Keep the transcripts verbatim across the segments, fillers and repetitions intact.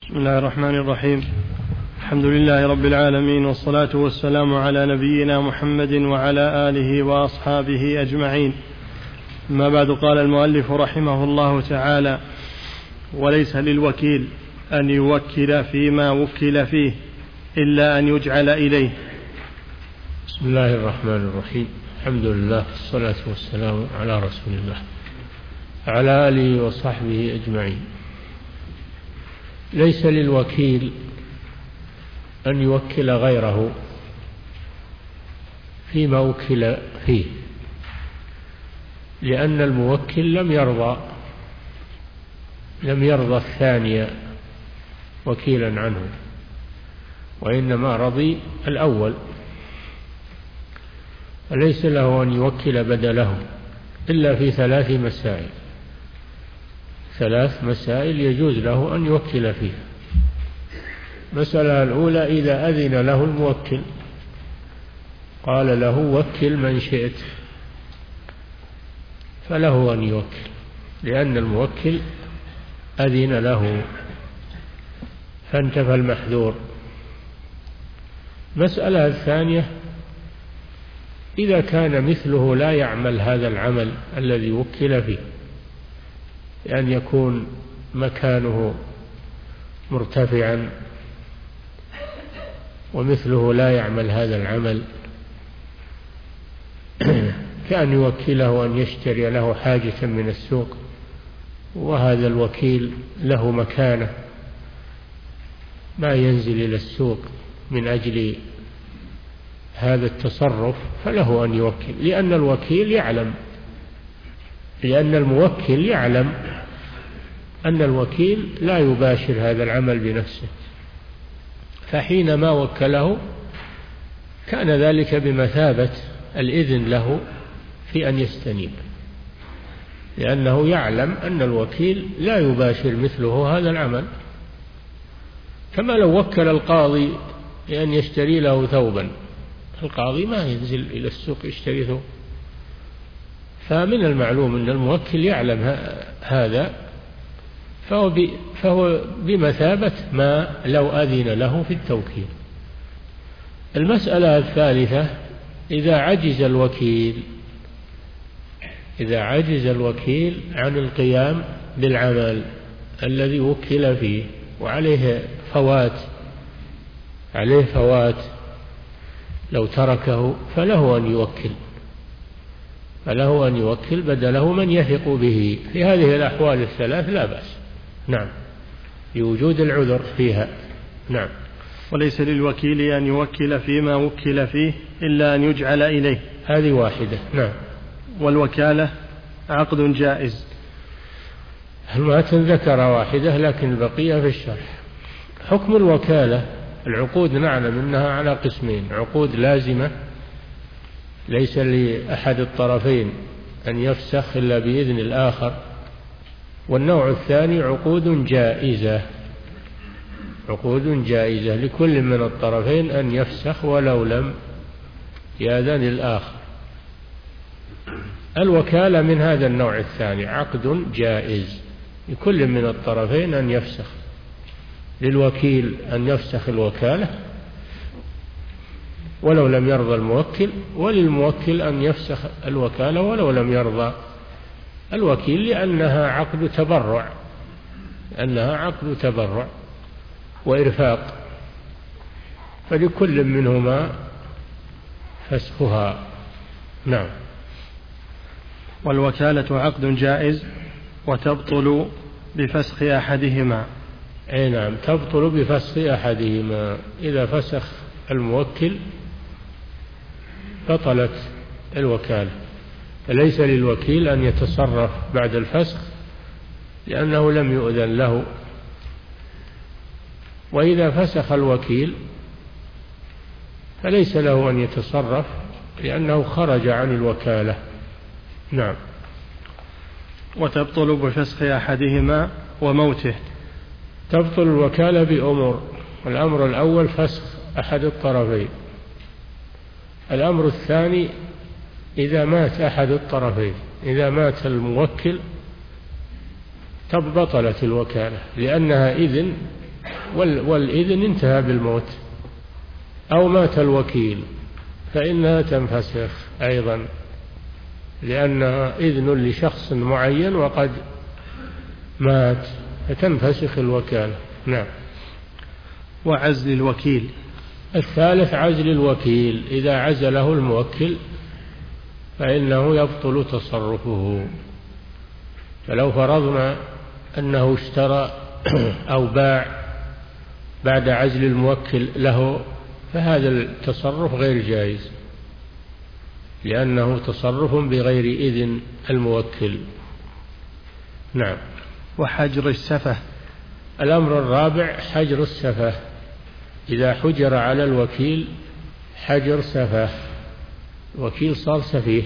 بسم الله الرحمن الرحيم. الحمد لله رب العالمين، والصلاة والسلام على نبينا محمد وعلى آله وأصحابه أجمعين. ما بعد، قال المؤلف رحمه الله تعالى: وليس للوكيل أن يوكل فيما وكل فيه إلا أن يجعل إليه. بسم الله الرحمن الرحيم. الحمد لله، والصلاة والسلام على رسول الله على آله وصحبه أجمعين. ليس للوكيل أن يوكل غيره فيما وكل فيه، لأن الموكل لم يرضى لم يرضى الثاني وكيلا عنه، وإنما رضي الأول، فليس له أن يوكل بدله إلا في ثلاث مسائل ثلاث مسائل يجوز له أن يوكل فيها. المسألة الأولى: إذا أذن له الموكل، قال له: وكل من شئت، فله أن يوكل، لأن الموكل أذن له فانتفى المحذور. المسألة الثانية: إذا كان مثله لا يعمل هذا العمل الذي وكل فيه، لأن يكون مكانه مرتفعا ومثله لا يعمل هذا العمل، كأن يوكله أن يشتري له حاجة من السوق، وهذا الوكيل له مكانه ما ينزل إلى السوق من أجل هذا التصرف، فله أن يوكل، لأن الوكيل يعلم لأن الموكل يعلم أن الوكيل لا يباشر هذا العمل بنفسه، فحينما وكله كان ذلك بمثابة الإذن له في أن يستنيب، لأنه يعلم أن الوكيل لا يباشر مثله هذا العمل. كما لو وكل القاضي لأن يشتري له ثوبا، القاضي ما ينزل إلى السوق يشتري ثوب، فمن المعلوم أن الموكل يعلم هذا، فهو, فهو بمثابة ما لو أذن له في التوكيل. المسألة الثالثة: إذا عجز الوكيل إذا عجز الوكيل عن القيام بالعمل الذي وكل فيه، وعليه فوات عليه فوات لو تركه، فله أن يوكل فله أن يوكل بدله من يثق به. في هذه الأحوال الثلاث لا بأس، نعم، بوجود العذر فيها. نعم. وليس للوكيل أن يوكل فيما وكل فيه إلا أن يجعل إليه، هذه واحدة. نعم. والوكالة عقد جائز. المتن ذكر واحدة لكن البقية في الشرح. حكم الوكالة: العقود نعلم أنها على قسمين: عقود لازمة ليس لأحد الطرفين أن يفسخ إلا بإذن الآخر، والنوع الثاني عقود جائزة عقود جائزة لكل من الطرفين أن يفسخ ولو لم يأذن الآخر. الوكالة من هذا النوع الثاني، عقد جائز لكل من الطرفين أن يفسخ، للوكيل أن يفسخ الوكالة ولو لم يرضى الموكل، وللموكل أن يفسخ الوكالة ولو لم يرضى الوكيل، لأنها عقد تبرع لأنها عقد تبرع وإرفاق، فلكل منهما فسخها. نعم. والوكالة عقد جائز وتبطل بفسخ أحدهما. أي نعم، تبطل بفسخ أحدهما. إذا فسخ الموكل بطلت الوكالة، فليس للوكيل أن يتصرف بعد الفسخ لأنه لم يؤذن له. وإذا فسخ الوكيل فليس له أن يتصرف لأنه خرج عن الوكالة. نعم. وتبطل بفسخ أحدهما وموته. تبطل الوكالة بأمور: الأمر الأول فسخ أحد الطرفين، الأمر الثاني إذا مات أحد الطرفين، إذا مات الموكل بطلت الوكالة، لأنها إذن والإذن انتهى بالموت أو مات الوكيل فإنها تنفسخ أيضا، لأنها إذن لشخص معين وقد مات فتنفسخ الوكالة. نعم. وعزل الوكيل. الثالث عزل الوكيل، إذا عزله الموكل فإنه يبطل تصرفه. فلو فرضنا أنه اشترى أو باع بعد عزل الموكل له فهذا التصرف غير جائز، لأنه تصرف بغير إذن الموكل. نعم. وحجر السفه. الأمر الرابع حجر السفه، إذا حجر على الوكيل حجر سفه، الوكيل صار سفيه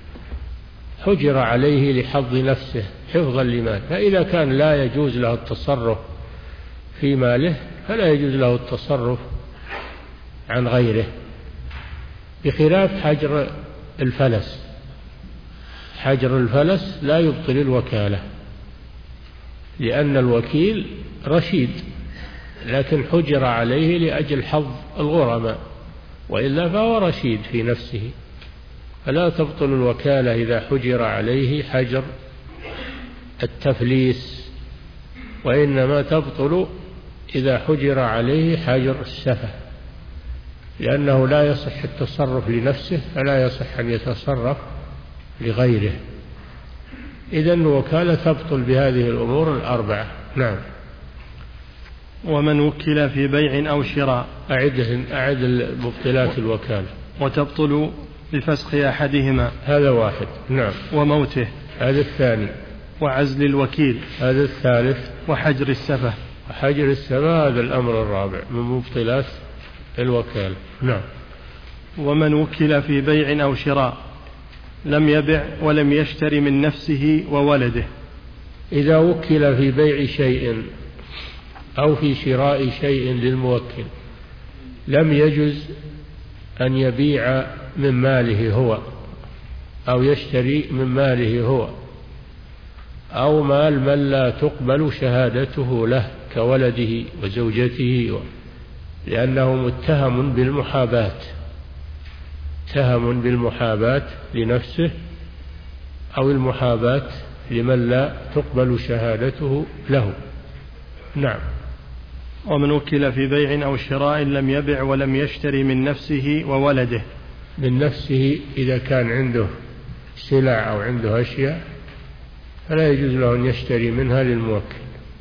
حجر عليه لحظ نفسه حفظا لماله، فإذا كان لا يجوز له التصرف في ماله فلا يجوز له التصرف عن غيره، بخلاف حجر الفلس. حجر الفلس لا يبطل الوكالة، لأن الوكيل رشيد لكن حجر عليه لأجل حظ الغرماء، وإلا فهو رشيد في نفسه، فلا تبطل الوكالة إذا حجر عليه حجر التفليس، وإنما تبطل إذا حجر عليه حجر السفه، لأنه لا يصح التصرف لنفسه فلا يصح أن يتصرف لغيره. إذن الوكالة تبطل بهذه الأمور الأربعة. نعم. ومن وكل في بيع أو شراء. أعد أعد مبطلات الوكالة. وتبطل بفسخ أحدهما. هذا واحد. نعم. وموته. هذا الثاني. وعزل الوكيل. هذا الثالث. وحجر السفه. حجر السفه هذا الأمر الرابع من مبطلات الوكالة. نعم. ومن وكل في بيع أو شراء لم يبع ولم يشتري من نفسه وولده. إذا وكل في بيع شيء أو في شراء شيء للموكل لم يجز أن يبيع من ماله هو أو يشتري من ماله هو أو مال من لا تقبل شهادته له كولده وزوجته، لأنه متهم بالمحاباة، متهم بالمحاباة لنفسه أو المحاباة لمن لا تقبل شهادته له. نعم. ومن وكل في بيع أو شراء لم يبع ولم يشتري من نفسه وولده. من نفسه إذا كان عنده سلع أو عنده أشياء فلا يجوز له أن يشتري منها للموكل،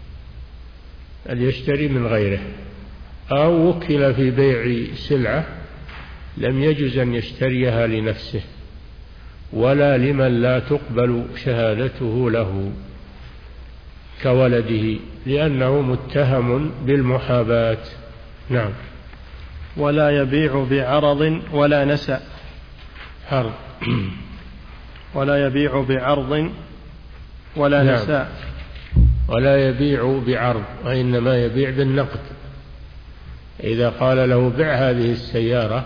أن يشتري من غيره. أو وكل في بيع سلعة لم يجوز أن يشتريها لنفسه ولا لمن لا تقبل شهادته له كولده، لأنه متهم بالمحاباة. نعم. ولا يبيع بعرض ولا نسأ. عرض. ولا يبيع بعرض ولا نعم. نساء. ولا يبيع بعرض، وإنما يبيع بالنقد. إذا قال له بع هذه السيارة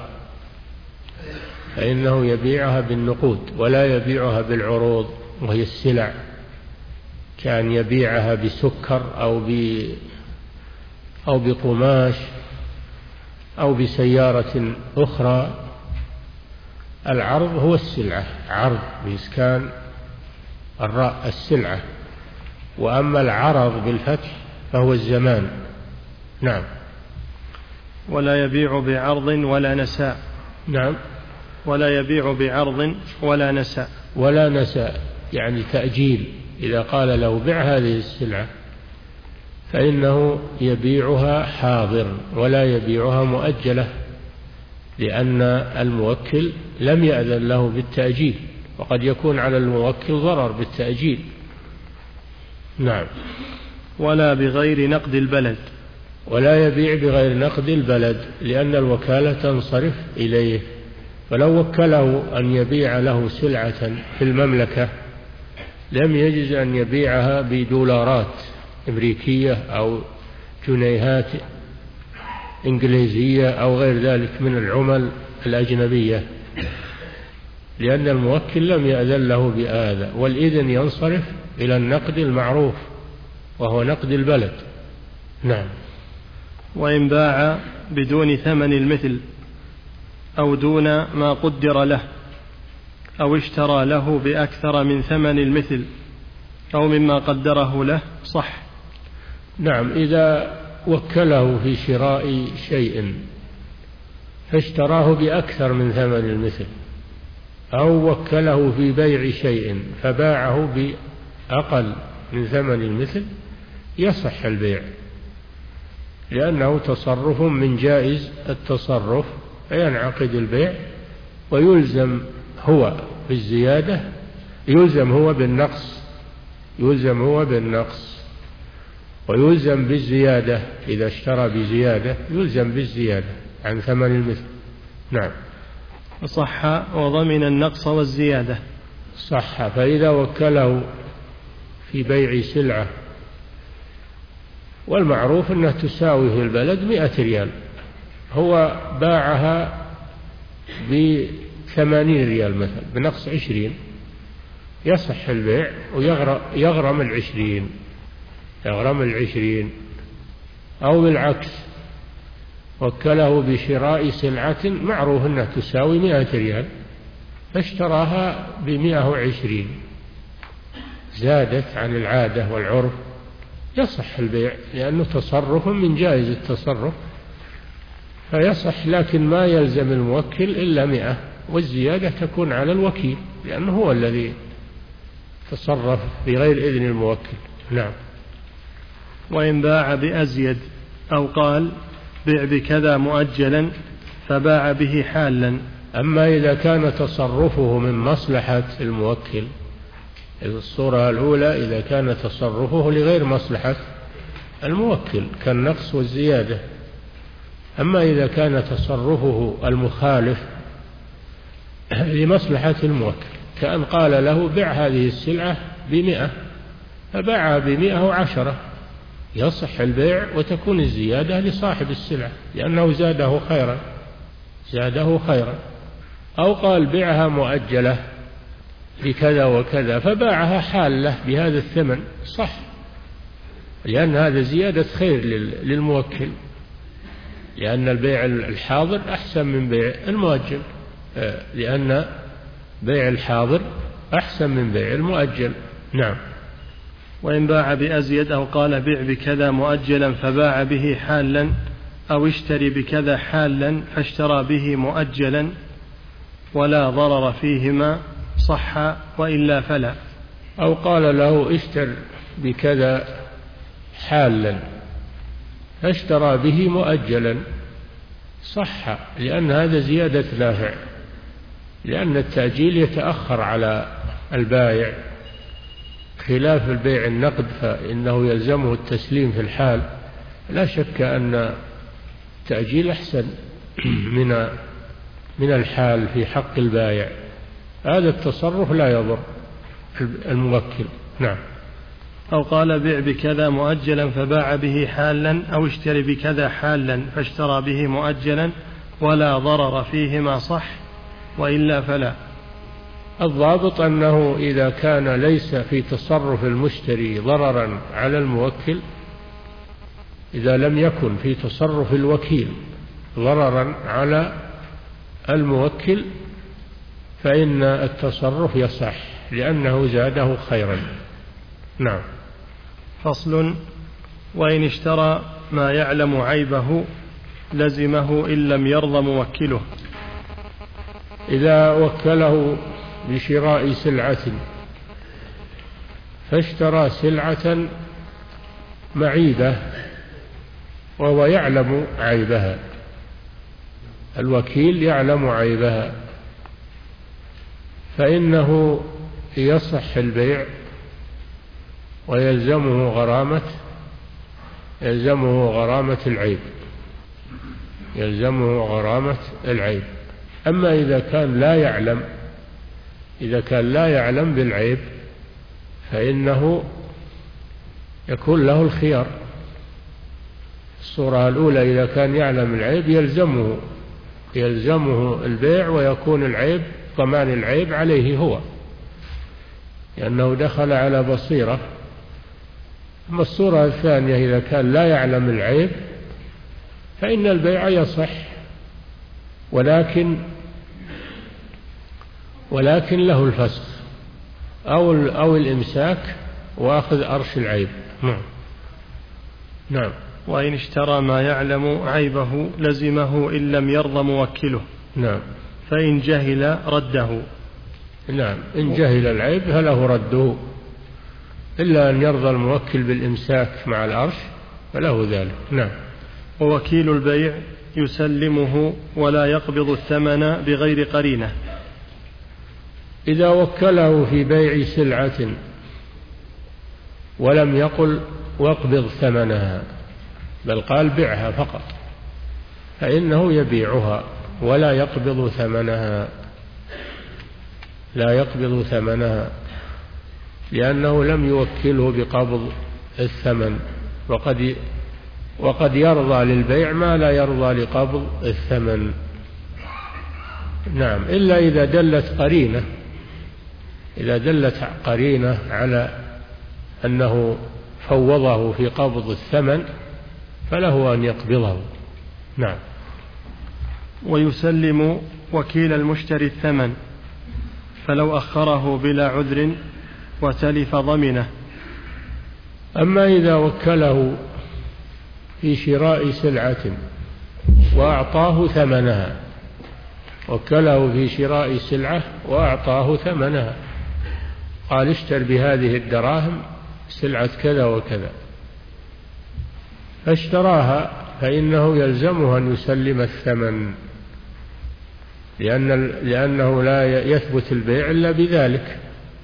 فإنه يبيعها بالنقود ولا يبيعها بالعروض وهي السلع، كان يبيعها بسكر أو ب أو بقماش أو بسيارة أخرى. العرض هو السلعة، عرض بإسكان الراء السلعة، وأما العرض بالفتح فهو الزمان. نعم. ولا يبيع بعرض ولا نساء. نعم. ولا يبيع بعرض ولا نساء. ولا نساء يعني تأجيل، إذا قال له بع هذه السلعة فإنه يبيعها حاضر ولا يبيعها مؤجلة، لأن الموكل لم يأذن له بالتأجيل، وقد يكون على الموكل ضرر بالتأجيل. نعم. ولا بغير نقد البلد. ولا يبيع بغير نقد البلد، لأن الوكالة تنصرف إليه، فلو وكله أن يبيع له سلعة في المملكة لم يجز أن يبيعها بدولارات أمريكية أو جنيهات إنجليزية أو غير ذلك من العمل الأجنبية، لأن الموكل لم يأذن له بهذا، والإذن ينصرف إلى النقد المعروف وهو نقد البلد. نعم. وإن باع بدون ثمن المثل أو دون ما قدر له أو اشترى له بأكثر من ثمن المثل أو مما قدره له صح. نعم، إذا وكله في شراء شيء فاشتراه بأكثر من ثمن المثل، أو وكله في بيع شيء فباعه بأقل من ثمن المثل، يصح البيع، لأنه تصرف من جائز التصرف، فينعقد البيع ويلزم هو بالزيادة، يلزم هو بالنقص يلزم هو بالنقص ويلزم بالزيادة. إذا اشترى بزيادة يلزم بالزيادة عن ثمن المثل. نعم. صح وضمن النقص والزيادة. صح. فإذا وكله في بيع سلعة والمعروف أنها تساوي في البلد مئة ريال، هو باعها بثمانين ريال مثلا بنقص عشرين، يصح البيع ويغرم العشرين يغرم العشرين. أو بالعكس، وكله بشراء سلعة معروف أنها تساوي مئة ريال فاشتراها بمئة وعشرين، زادت عن العادة والعرف، يصح البيع لأنه تصرف من جائز التصرف فيصح، لكن ما يلزم الموكل إلا مئة، والزيادة تكون على الوكيل لأنه هو الذي تصرف بغير إذن الموكل. نعم. وإن باع بأزيد أو قال بيع بكذا مؤجلا فباع به حالا. أما إذا كان تصرفه من مصلحة الموكل، الصورة الأولى إذا كان تصرفه لغير مصلحة الموكل كالنقص والزيادة. أما إذا كان تصرفه المخالف لمصلحة الموكل، كأن قال له بيع هذه السلعة بمئة فباعها بمئة وعشرة، يصح البيع وتكون الزيادة لصاحب السلعة لأنه زاده خيرا زاده خيرا. أو قال بيعها مؤجلة بكذا وكذا فباعها حالة بهذا الثمن، صح، لأن هذا زيادة خير للموكل، لأن البيع الحاضر أحسن من بيع المؤجل، لأن بيع الحاضر أحسن من بيع المؤجل. نعم. وإن باع بأزيد أو قال بيع بكذا مؤجلا فباع به حالا أو اشتري بكذا حالا فاشترى به مؤجلا ولا ضرر فيهما صح وإلا فلا. أو قال له اشتر بكذا حالا فاشترى به مؤجلا، صح، لأن هذا زيادة نافع، لأن التأجيل يتأخر على البائع، خلاف البيع النقد فإنه يلزمه التسليم في الحال. لا شك أن التأجيل أحسن من من الحال في حق البائع، هذا التصرف لا يضر الموكل. نعم. أو قال بيع بكذا مؤجلا فباع به حالا أو اشتري بكذا حالا فاشترى به مؤجلا ولا ضرر فيهما صح وإلا فلا. الضابط أنه إذا كان ليس في تصرف المشتري ضررا على الموكل، إذا لم يكن في تصرف الوكيل ضررا على الموكل فإن التصرف يصح لأنه زاده خيرا. نعم. فصل. وإن اشترى ما يعلم عيبه لزمه إن لم يرضى موكله. إذا وكله بشراء سلعة فاشترى سلعة معيبة وهو يعلم عيبها، الوكيل يعلم عيبها، فإنه يصح البيع ويلزمه غرامة يلزمه غرامة العيب يلزمه غرامة العيب. أما إذا كان لا يعلم إذا كان لا يعلم بالعيب فإنه يكون له الخيار. الصورة الأولى إذا كان يعلم العيب يلزمه يلزمه البيع ويكون العيب ضمان العيب عليه هو لأنه دخل على بصيرة. أما الصورة الثانية إذا كان لا يعلم العيب فإن البيع يصح، ولكن ولكن له الفسخ أو أو الإمساك وأخذ أرش العيب. نعم. نعم. وإن اشترى ما يعلم عيبه لزمه إن لم يرضى موكله. نعم. فإن جهل رده. نعم، إن جهل العيب فله رده، إلا أن يرضى الموكل بالإمساك مع الأرش فله ذلك. نعم. ووكيل البيع يسلمه ولا يقبض الثمن بغير قرينة. إذا وكله في بيع سلعة ولم يقل واقبض ثمنها، بل قال بيعها فقط، فإنه يبيعها ولا يقبض ثمنها، لا يقبض ثمنها، لأنه لم يوكله بقبض الثمن، وقد وقد يرضى للبيع ما لا يرضى لقبض الثمن. نعم، إلا إذا دلت قرينة، إذا دلت قرينة على أنه فوضه في قبض الثمن فله أن يقبضه. نعم. ويسلم وكيل المشتري الثمن، فلو أخره بلا عذر وتلف ضمنه. أما إذا وكله في شراء سلعة وأعطاه ثمنها، وكله في شراء سلعة وأعطاه ثمنها، قال اشتر بهذه الدراهم سلعة كذا وكذا، فاشتراها، فإنه يلزمه أن يسلم الثمن، لأن لأنه لا يثبت البيع إلا بذلك،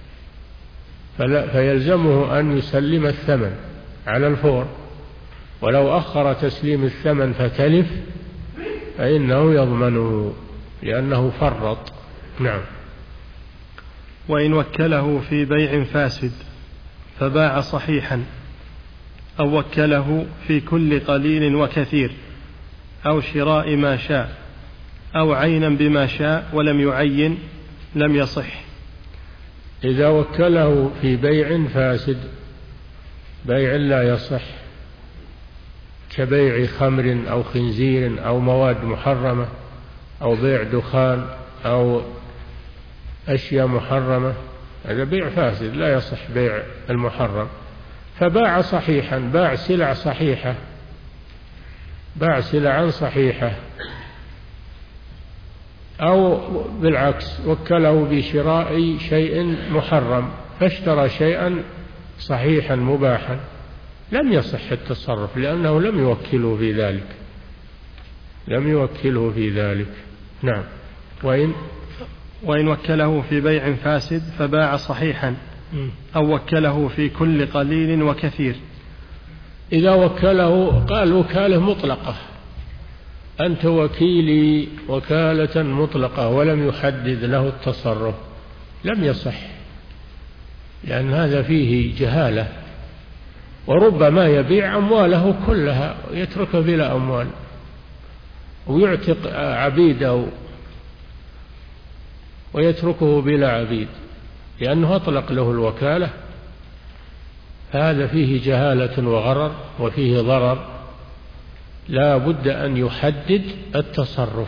فيلزمه أن يسلم الثمن على الفور، ولو أخر تسليم الثمن فتلف فإنه يضمنه لأنه فرط. نعم. وإن وكله في بيع فاسد فباع صحيحا، أو وكله في كل قليل وكثير، أو شراء ما شاء، أو عينا بما شاء ولم يعين، لم يصح. إذا وكله في بيع فاسد، بيع لا يصح، كبيع خمر أو خنزير أو مواد محرمة، أو بيع دخان أو أشياء محرمة، هذا بيع فاسد لا يصح بيع المحرم. فباع صحيحا، باع سلع صحيحة، باع سلعا صحيحة، أو بالعكس وكله بشراء شيء محرم فاشترى شيئا صحيحا مباحا، لم يصح التصرف لأنه لم يوكله في ذلك، لم يوكله في ذلك. نعم. وإن وإن وكله في بيع فاسد فباع صحيحا، أو وكله في كل قليل وكثير. إذا وكله قال وكالة مطلقة، أنت وكيلي وكالة مطلقة، ولم يحدد له التصرف، لم يصح، لأن هذا فيه جهالة، وربما يبيع أمواله كلها ويتركه بلا أموال، ويعتق عبيده ويتركه بلا عبيد لأنه أطلق له الوكالة. هذا فيه جهالة وغرر وفيه ضرر، لا بد أن يحدد التصرف،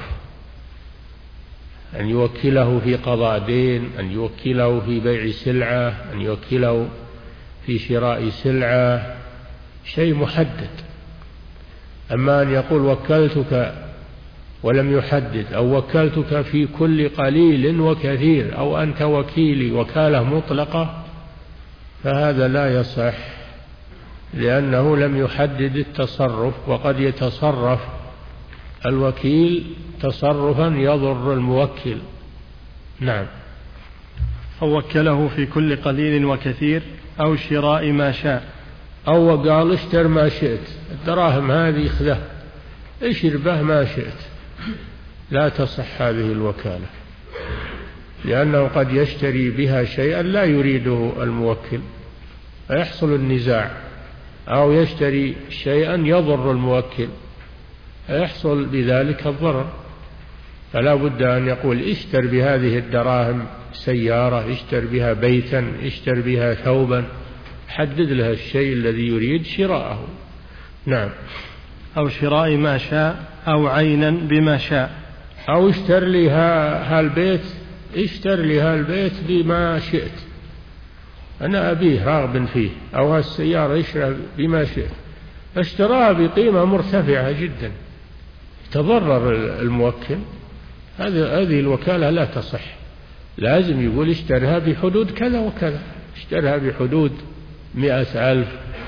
أن يوكله في قضاء دين، أن يوكله في بيع سلعة، أن يوكله في شراء سلعة، شيء محدد. أما أن يقول وكلتك ولم يحدد، أو وكلتك في كل قليل وكثير، أو أنت وكيلي وكالة مطلقة، فهذا لا يصح، لأنه لم يحدد التصرف، وقد يتصرف الوكيل تصرفا يضر الموكل. نعم. أو وكله في كل قليل وكثير، أو شراء ما شاء، أو قال اشتر ما شئت، الدراهم هذه خذه اشر به ما شئت، لا تصح هذه الوكالة، لأنه قد يشتري بها شيئا لا يريده الموكل فيحصل النزاع، أو يشتري شيئا يضر الموكل فيحصل بذلك الضرر. فلا بد أن يقول اشتر بهذه الدراهم سيارة، اشتر بها بيتا، اشتر بها ثوبا، حدد لها الشيء الذي يريد شراءه. نعم. أو شراء ما شاء أو عينا بما شاء. أو اشتر لي هالبيت اشتر لي هالبيت بما شئت، أنا أبيه راغب فيه، أو هالسيارة اشترى بما شئت، اشتراها بقيمة مرتفعة جدا، تضرر الموكل، هذه الوكالة لا تصح. لازم يقول اشترها بحدود كذا وكذا، اشترها بحدود مئة ألف،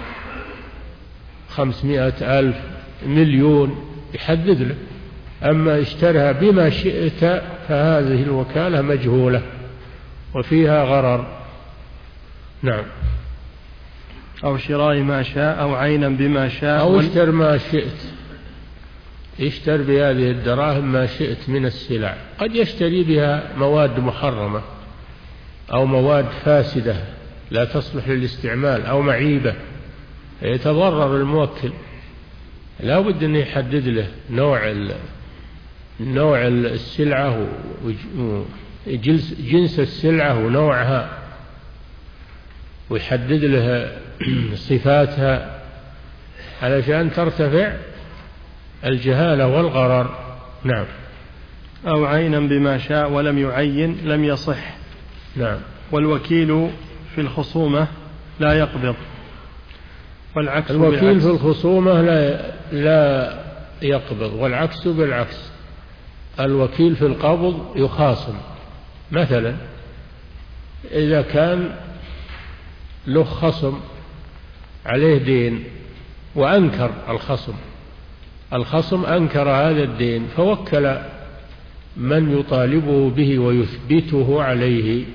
خمسمائة ألف، مليون، يحدد له. أما اشترها بما شئت فهذه الوكالة مجهولة وفيها غرر. نعم. أو شراء ما شاء أو عينا بما شاء. أو اشتر ما شئت، اشتر بهذه الدراهم ما شئت من السلع. قد يشتري بها مواد محرمة أو مواد فاسدة لا تصلح للاستعمال أو معيبة، يتضرر الموكل. لا بد أن يحدد له نوع نوع السلعة وجنس السلعة ونوعها، ويحدد له صفاتها علشان ترتفع الجهالة والغرر. نعم. أو عينا بما شاء ولم يعين لم يصح. نعم. والوكيل في الخصومة لا يقبض، والعكس الوكيل بالعكس. في الخصومة لا لا يقبض، والعكس بالعكس. الوكيل في القبض يخاصم. مثلا إذا كان له خصم عليه دين وأنكر الخصم الخصم أنكر هذا الدين، فوكل من يطالبه به ويثبته عليه،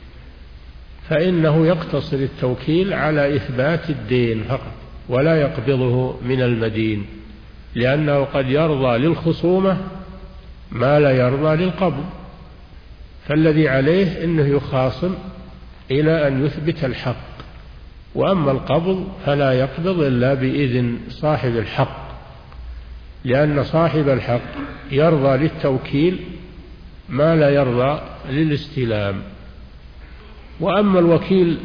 فإنه يقتصر التوكيل على إثبات الدين فقط ولا يقبضه من المدين، لأنه قد يرضى للخصومة ما لا يرضى للقبض. فالذي عليه أنه يخاصم إلى أن يثبت الحق، وأما القبض فلا يقبض إلا بإذن صاحب الحق، لأن صاحب الحق يرضى للتوكيل ما لا يرضى للاستلام. وأما الوكيل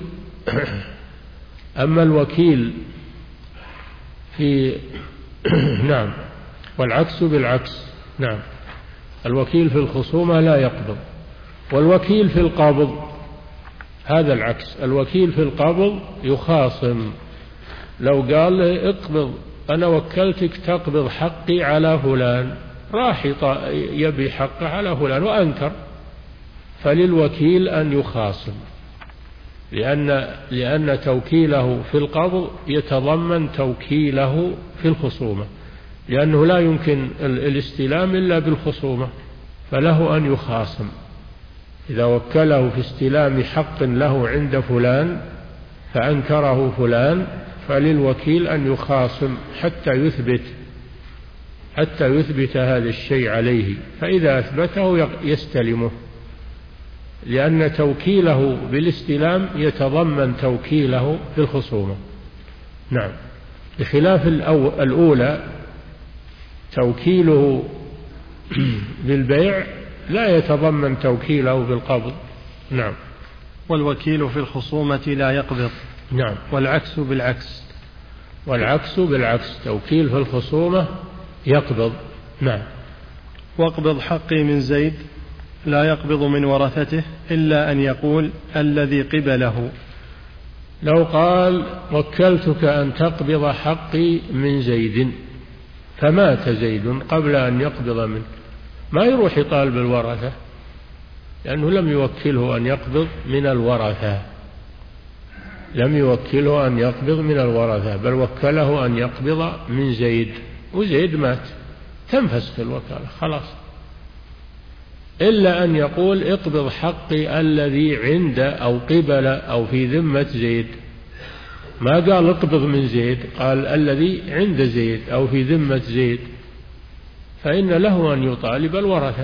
أما الوكيل في نعم، والعكس بالعكس. نعم. الوكيل في الخصومة لا يقبض، والوكيل في القبض هذا العكس. الوكيل في القبض يخاصم. لو قال له اقبض، أنا وكلتك تقبض حقي على فلان، راح يبي حقه على فلان وأنكر، فللوكيل أن يخاصم، لأن لأن توكيله في القبض يتضمن توكيله في الخصومة، لأنه لا يمكن الاستلام إلا بالخصومة، فله أن يخاصم. إذا وكله في استلام حق له عند فلان فأنكره فلان، فللوكيل أن يخاصم حتى يثبت حتى يثبت هذا الشيء عليه، فإذا أثبته يستلمه، لأن توكيله بالاستلام يتضمن توكيله في الخصومة. نعم. بخلاف الأولى توكيله بالبيع لا يتضمن توكيله بالقبض. نعم. والوكيل في الخصومة لا يقبض. نعم. والعكس بالعكس. والعكس بالعكس، توكيل في الخصومة يقبض. نعم. واقبض حقي من زيد لا يقبض من ورثته إلا أن يقول الذي قبله. لو قال وكلتك أن تقبض حقي من زيد، فمات زيد قبل أن يقبض منه، ما يروح يطالب الورثة، لأنه لم يوكله أن يقبض من الورثة لم يوكله أن يقبض من الورثة بل وكله أن يقبض من زيد، وزيد مات، تنفسخ الوكالة خلاص. إلا أن يقول اقبض حقي الذي عند أو قبل أو في ذمة زيد، ما قال اقبض من زيد، قال الذي عند زيد أو في ذمة زيد، فإن له أن يطالب الورثة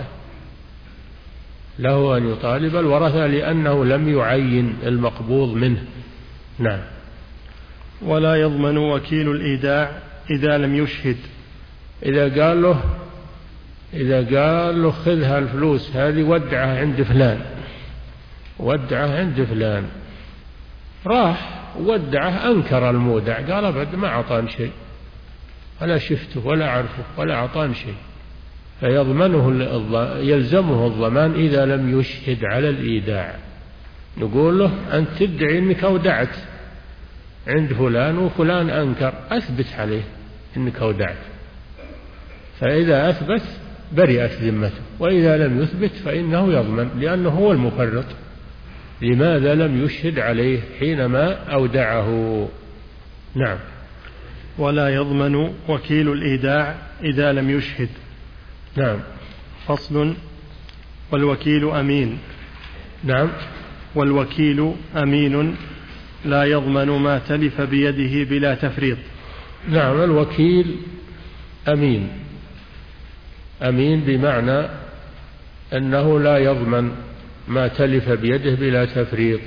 له أن يطالب الورثة لأنه لم يعين المقبوض منه. نعم. ولا يضمن وكيل الإيداع إذا لم يشهد. إذا قال له إذا قال له خذها الفلوس هذه ودعها عند فلان ودعها عند فلان راح ودعه، أنكر المودع، قال أبد ما أعطاني شيء، ولا شفته ولا أعرفه ولا أعطاني شيء، فيضمنه يلزمه الضمان إذا لم يشهد على الإيداع. نقول له أنت تدعي أنك أودعت عند فلان وفلان أنكر، أثبت عليه أنك أودعت، فإذا أثبت برئت ذمته، وإذا لم يثبت فإنه يضمن لأنه هو المفرط. لماذا لم يشهد عليه حينما أودعه؟ نعم. ولا يضمن وكيل الإيداع إذا لم يشهد. نعم. فصل. والوكيل أمين. نعم. والوكيل أمين لا يضمن ما تلف بيده بلا تفريط. نعم. الوكيل أمين، أمين بمعنى أنه لا يضمن ما تلف بيده بلا تفريط،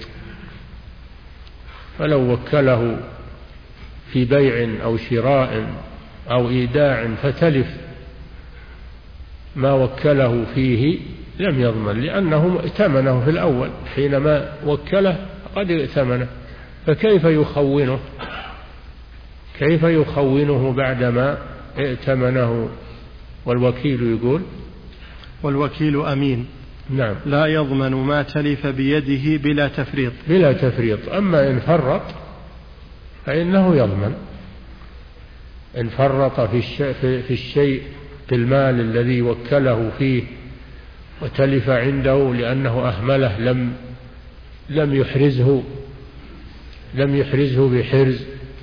فلو وكله في بيع أو شراء أو إيداع فتلف ما وكله فيه لم يضمن، لأنه ائتمنه في الأول حينما وكله قد ائتمنه، فكيف يخونه كيف يخونه بعدما ائتمنه؟ والوكيل يقول والوكيل أمين. نعم. لا يضمن ما تلف بيده بلا تفريط. بلا تفريط. أما إن فرط فإنه يضمن، إن فرط في الشيء, في الشيء في المال الذي وكله فيه وتلف عنده لأنه أهمله، لم لم يحرزه لم يحرزه بحرز،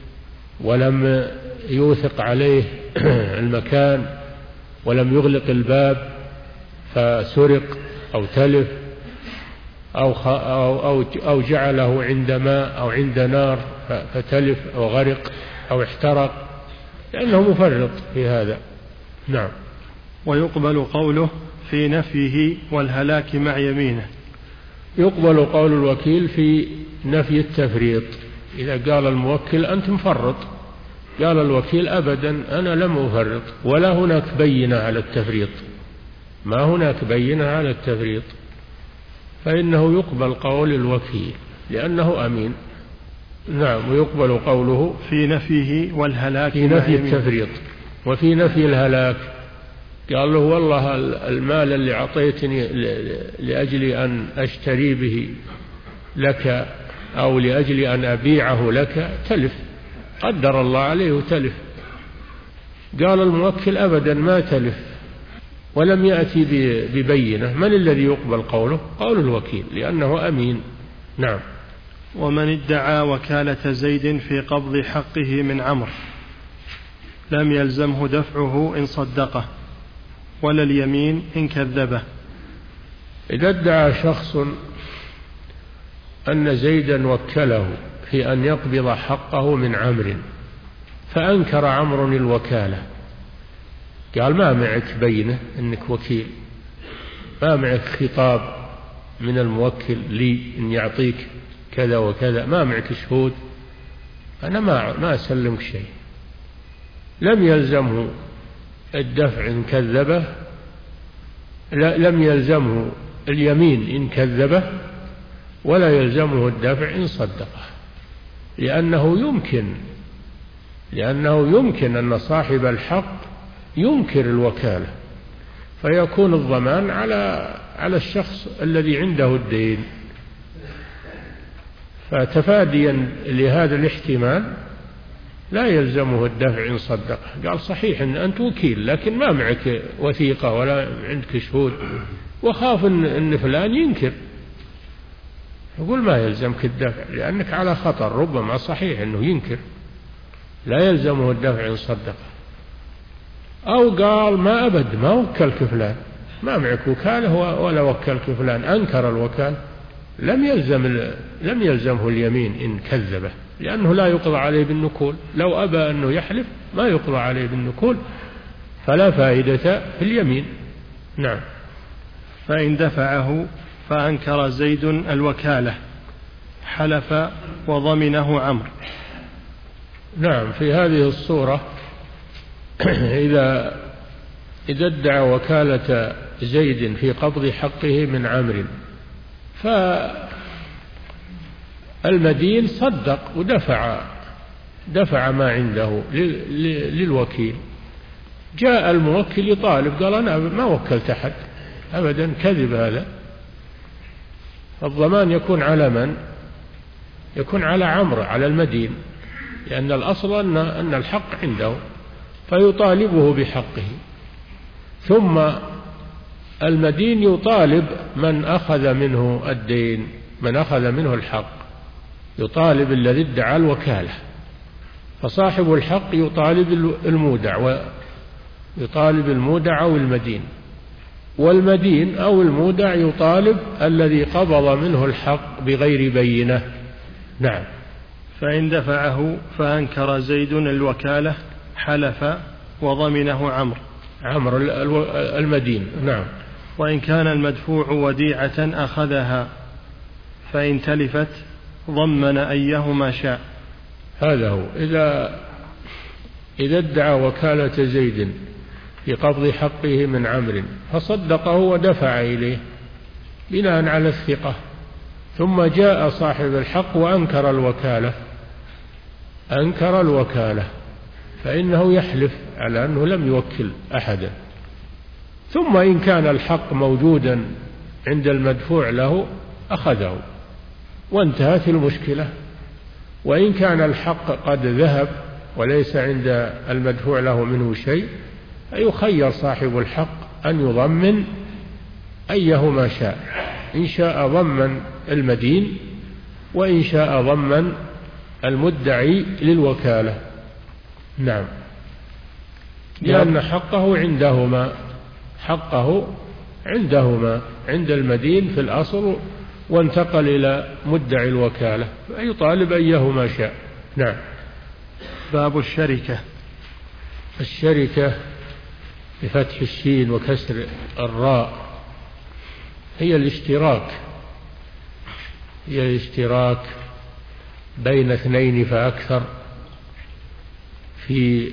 ولم يوثق عليه المكان، ولم يغلق الباب فسرق أو تلف أو, أو, أو, أو جعله عند ماء أو عند نار فتلف أو غرق أو احترق، لأنه مفرط في هذا. نعم. ويقبل قوله في نفيه والهلاك مع يمينه. يقبل قول الوكيل في نفي التفريط. إذا قال الموكل أنت مفرط، قال الوكيل أبدا أنا لم أفرط، ولا هناك بينة على التفريط، ما هناك بينة على التفريط، فإنه يقبل قول الوكيل لأنه أمين. نعم. ويقبل قوله في نفيه والهلاك في نفي التفريط وفي نفي الهلاك. قال له والله المال اللي أعطيتني لأجل أن أشتري به لك أو لأجل أن أبيعه لك تلف، قدر الله عليه تلف. قال الموكل أبدا ما تلف، ولم يأتي ببينة. من الذي يقبل قوله؟ قول الوكيل لأنه أمين. نعم. ومن ادعى وكالة زيد في قبض حقه من عمرو لم يلزمه دفعه إن صدقه، ولا اليمين إن كذبه. إذا ادعى شخص أن زيدا وكله في أن يقبض حقه من عمرو فأنكر عمرو الوكالة، قال ما معك بينة أنك وكيل، ما معك خطاب من الموكل لي أن يعطيك كذا وكذا، ما معك شهود، أنا ما ما أسلمك شيء. لم يلزمه الدفع إن كذبه، لم يلزمه اليمين إن كذبه، ولا يلزمه الدفع إن صدقه، لأنه يمكن لأنه يمكن أن صاحب الحق ينكر الوكالة، فيكون الضمان على على الشخص الذي عنده الدين. فتفاديا لهذا الاحتمال لا يلزمه الدفع إن صدقه. قال صحيح أن أنت وكيل لكن ما معك وثيقة ولا عندك شهود، وخاف أن, أن فلان ينكر، يقول ما يلزمك الدفع لأنك على خطر، ربما صحيح أنه ينكر، لا يلزمه الدفع إن صدقه. أو قال ما أبد ما وكلك فلان، ما معك وكالة ولا وكلك فلان، أنكر الوكالة، لم يلزم لم يلزمه اليمين إن كذبه، لأنه لا يقضى عليه بالنكول. لو أبى أنه يحلف ما يقضى عليه بالنكول، فلا فائدة في اليمين. نعم. فإن دفعه فأنكر زيد الوكالة حلف وضمنه عمرو. نعم. في هذه الصورة إذا إذا ادعى وكالة زيد في قبض حقه من عمرو، فالمدين صدق ودفع دفع ما عنده للوكيل. جاء الموكل يطالب، قال أنا ما وكلت أحد أبدا، كذب هذا. الضمان يكون على من؟ يكون على عمرو، على المدين، لأن الأصل أن أن الحق عنده، فيطالبه بحقه. ثم المدين يطالب من أخذ منه الدين، من أخذ منه الحق، يطالب الذي ادعى الوكالة. فصاحب الحق يطالب المودع، ويطالب المودع أو المدين، والمدين أو المودع يطالب الذي قبض منه الحق بغير بينة. نعم. فإن دفعه فأنكر زيد الوكالة حلف وضمنه عمرو عمرو المدين. نعم. وإن كان المدفوع وديعة أخذها فإن تلفت ضمن أيهما شاء. هذا هو. إذا إذا ادعى وكالة زيد في قبض حقه من عمرو فصدقه ودفع إليه بناء على الثقة، ثم جاء صاحب الحق وأنكر الوكالة أنكر الوكالة فإنه يحلف على أنه لم يوكل أحدا. ثم إن كان الحق موجودا عند المدفوع له أخذه وانتهت المشكلة. وإن كان الحق قد ذهب وليس عند المدفوع له منه شيء، يخير صاحب الحق أن يضمن أيهما شاء، إن شاء ضمن المدين وإن شاء ضمن المدعي للوكالة. نعم. لأن حقه عندهما حقه عندهما عند المدين في الأصل، وانتقل إلى مدعي الوكالة فيطالب أيهما شاء. نعم. باب الشركة. الشركة بفتح الشين وكسر الراء هي الاشتراك هي الاشتراك بين اثنين فأكثر في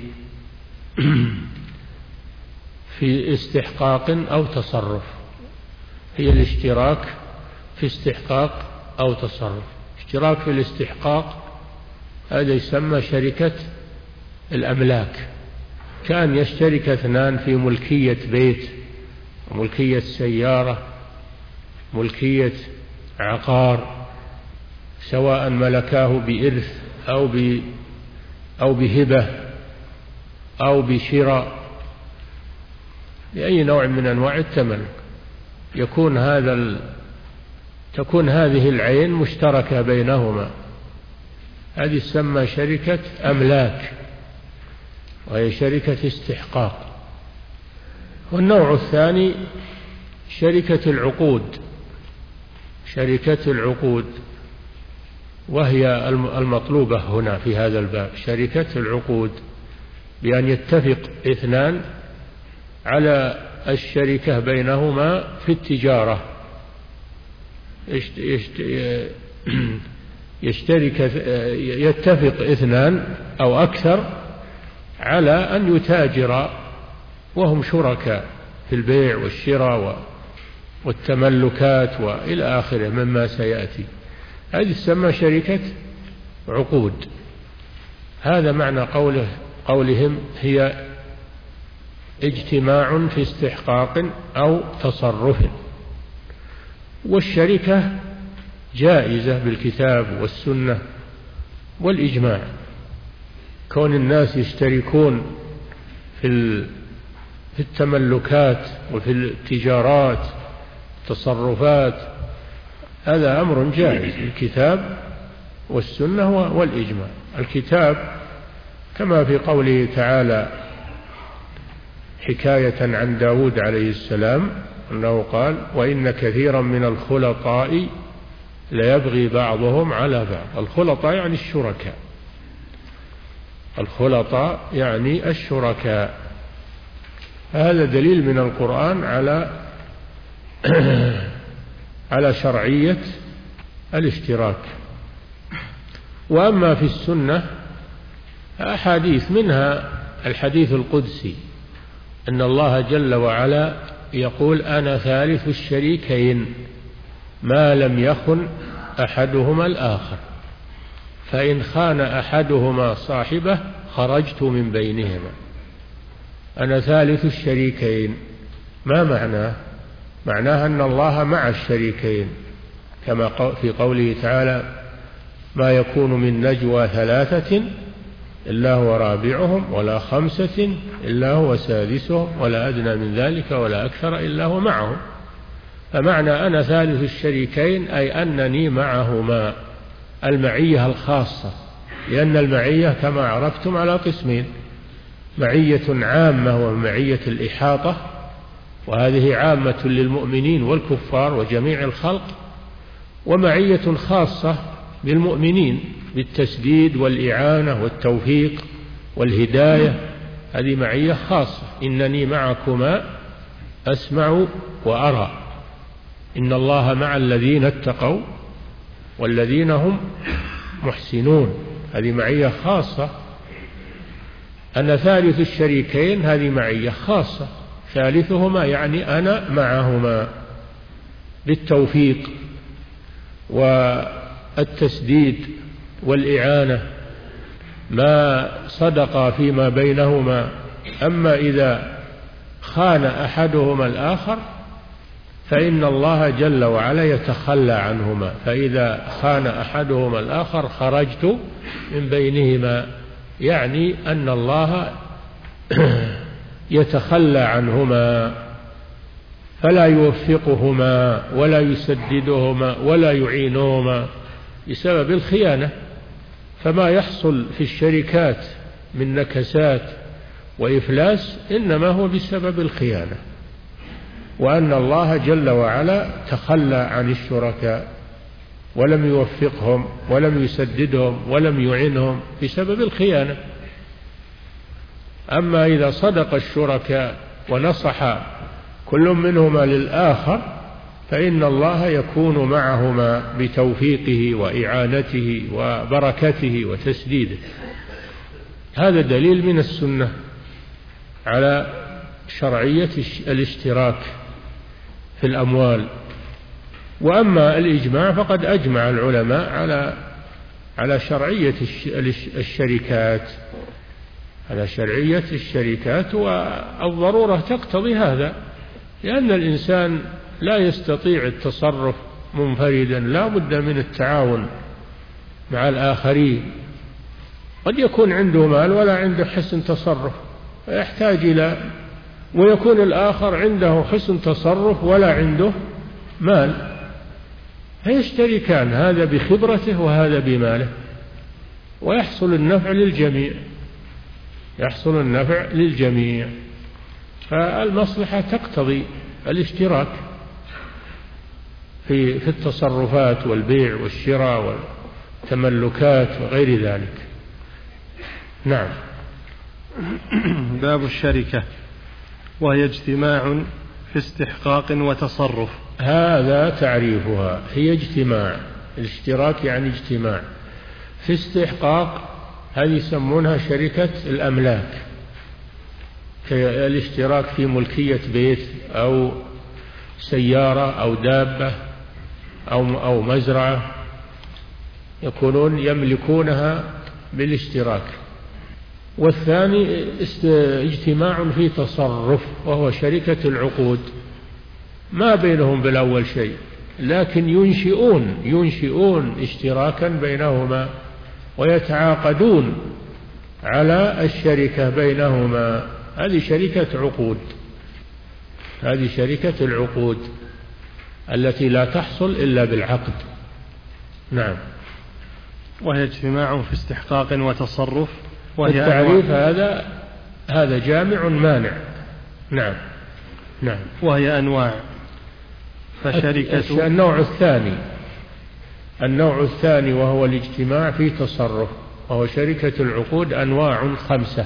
في استحقاق أو تصرف. هي الاشتراك في استحقاق أو تصرف. اشتراك في الاستحقاق هذا يسمى شركة الأملاك. كان يشترك اثنان في ملكية بيت، ملكية سيارة، ملكية عقار، سواء ملكاه بإرث أو أو بهبة أو بشراء، بأي نوع من أنواع التملك، يكون هذا ال... تكون هذه العين مشتركة بينهما. هذه تسمى شركة أملاك، وهي شركة استحقاق. والنوع الثاني شركة العقود شركة العقود وهي المطلوبة هنا في هذا الباب، شركة العقود، بأن يتفق اثنان على الشركة بينهما في التجارة، يشترك يتفق اثنان أو أكثر على أن يتاجر وهم شركاء في البيع والشراء والتملكات وإلى آخره مما سيأتي. هذه تسمى شركة عقود. هذا معنى قوله قولهم هي اجتماع في استحقاق أو تصرف. والشركة جائزة بالكتاب والسنة والإجماع، كون الناس يشتركون في في التملكات وفي التجارات التصرفات، هذا أمر جائز بالكتاب والسنة والإجماع. الكتاب كما في قوله تعالى حكاية عن داود عليه السلام أنه قال وإن كثيرا من الخلطاء ليبغي بعضهم على بعض. الخلطاء يعني الشركاء، الخلطاء يعني الشركاء. هذا دليل من القرآن على على شرعية الاشتراك. وأما في السنة أحاديث، منها الحديث القدسي أن الله جل وعلا يقول أنا ثالث الشريكين ما لم يخن أحدهما الآخر. فإن خان أحدهما صاحبه خرجت من بينهما. أنا ثالث الشريكين. ما معناه؟ معناه أن الله مع الشريكين، كما في قوله تعالى: ما يكون من نجوى ثلاثة إلا هو رابعهم ولا خمسة إلا هو سادسهم ولا أدنى من ذلك ولا أكثر إلا هو معهم. فمعنى أنا ثالث الشريكين أي أنني معهما، المعية الخاصة، لأن المعية كما عرفتم على قسمين: معية عامة ومعية الإحاطة، وهذه عامة للمؤمنين والكفار وجميع الخلق، ومعية خاصة بالمؤمنين بالتسديد والإعانة والتوفيق والهداية، هذه معية خاصة: إنني معكما أسمع وأرى، إن الله مع الذين اتقوا والذين هم محسنون، هذه معية خاصة. أنا ثالث الشريكين، هذه معية خاصة، ثالثهما يعني أنا معهما بالتوفيق والتسديد والإعانة ما صدقا فيما بينهما. أما إذا خان أحدهما الآخر فإن الله جل وعلا يتخلى عنهما، فإذا خان أحدهما الآخر خرجت من بينهما، يعني أن الله يتخلى عنهما فلا يوفقهما ولا يسددهما ولا يعينهما بسبب الخيانة. فما يحصل في الشركات من نكسات وإفلاس إنما هو بسبب الخيانة، وأن الله جل وعلا تخلى عن الشركاء ولم يوفقهم ولم يسددهم ولم يعنهم بسبب الخيانة. أما إذا صدق الشركاء ونصح كل منهما للآخر فإن الله يكون معهما بتوفيقه وإعانته وبركته وتسديده. هذا دليل من السنة على شرعية الاشتراك في الأموال. وأما الإجماع فقد أجمع العلماء على على شرعية الشركات على شرعية الشركات والضرورة تقتضي هذا، لأن الإنسان لا يستطيع التصرف منفردا، لا بد من التعاون مع الآخرين. قد يكون عنده مال ولا عنده حسن تصرف فيحتاج إلى، ويكون الآخر عنده حسن تصرف ولا عنده مال، فيشتركان، هذا بخبرته وهذا بماله، ويحصل النفع للجميع يحصل النفع للجميع. فالمصلحة تقتضي الاشتراك في في التصرفات والبيع والشراء والتملكات وغير ذلك. نعم. باب الشركة، وهي اجتماع في استحقاق وتصرف. هذا تعريفها، هي اجتماع، الاشتراك يعني اجتماع. في استحقاق هذه يسمونها شركة الأملاك، الاشتراك في ملكية بيت أو سيارة أو دابة أو أو مزرعة، يكونون يملكونها بالاشتراك. والثاني اجتماع في تصرف، وهو شركة العقود، ما بينهم بالأول شيء، لكن ينشئون ينشئون اشتراكا بينهما ويتعاقدون على الشركة بينهما. هذه شركة عقود، هذه شركة العقود التي لا تحصل إلا بالعقد. نعم. وهي اجتماع في استحقاق وتصرف، وهي التعريف هذا هذا جامع مانع. نعم. نعم. وهي أنواع. فشركة النوع الثاني النوع الثاني وهو الاجتماع في تصرف، وهو شركة العقود، أنواع خمسة.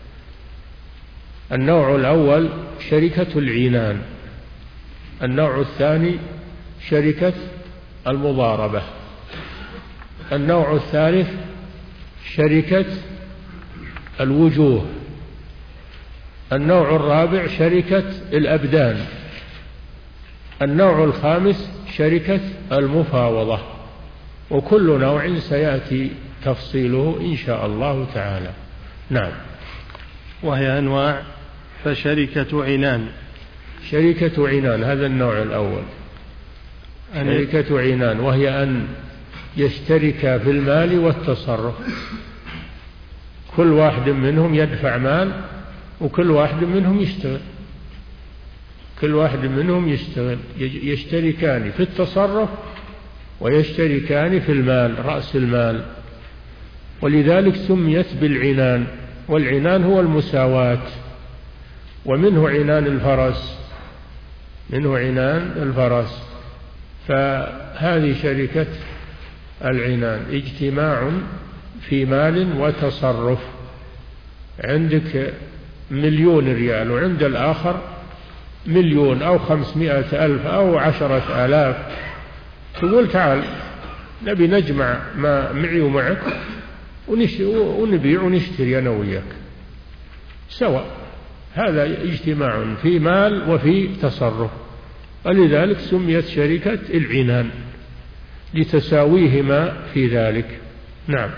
النوع الأول شركة العنان، النوع الثاني شركة المضاربة، النوع الثالث شركة الوجوه، النوع الرابع شركة الأبدان، النوع الخامس شركة المفاوضة. وكل نوع سيأتي تفصيله إن شاء الله تعالى. نعم. وهي أنواع. فشركة عنان. شركة عنان هذا النوع الأول. شركة عنان وهي أن يشترك في المال والتصرف، كل واحد منهم يدفع مال وكل واحد منهم يشتغل، كل واحد منهم يشتغل، يشتركان في التصرف ويشتركان في المال رأس المال، ولذلك سميت بالعنان. والعنان هو المساواة، ومنه عنان الفرس، منه عنان الفرس. فهذه شركة العنان، اجتماع في مال وتصرف. عندك مليون ريال وعند الآخر مليون أو خمسمائة ألف أو عشرة آلاف، تقول تعال نبي نجمع ما معي ومعك ونبيع ونشتري أنا وياك سواء. هذا اجتماع في مال وفي تصرف، ولذلك سميت شركة العنان لتساويهما في ذلك. نعم.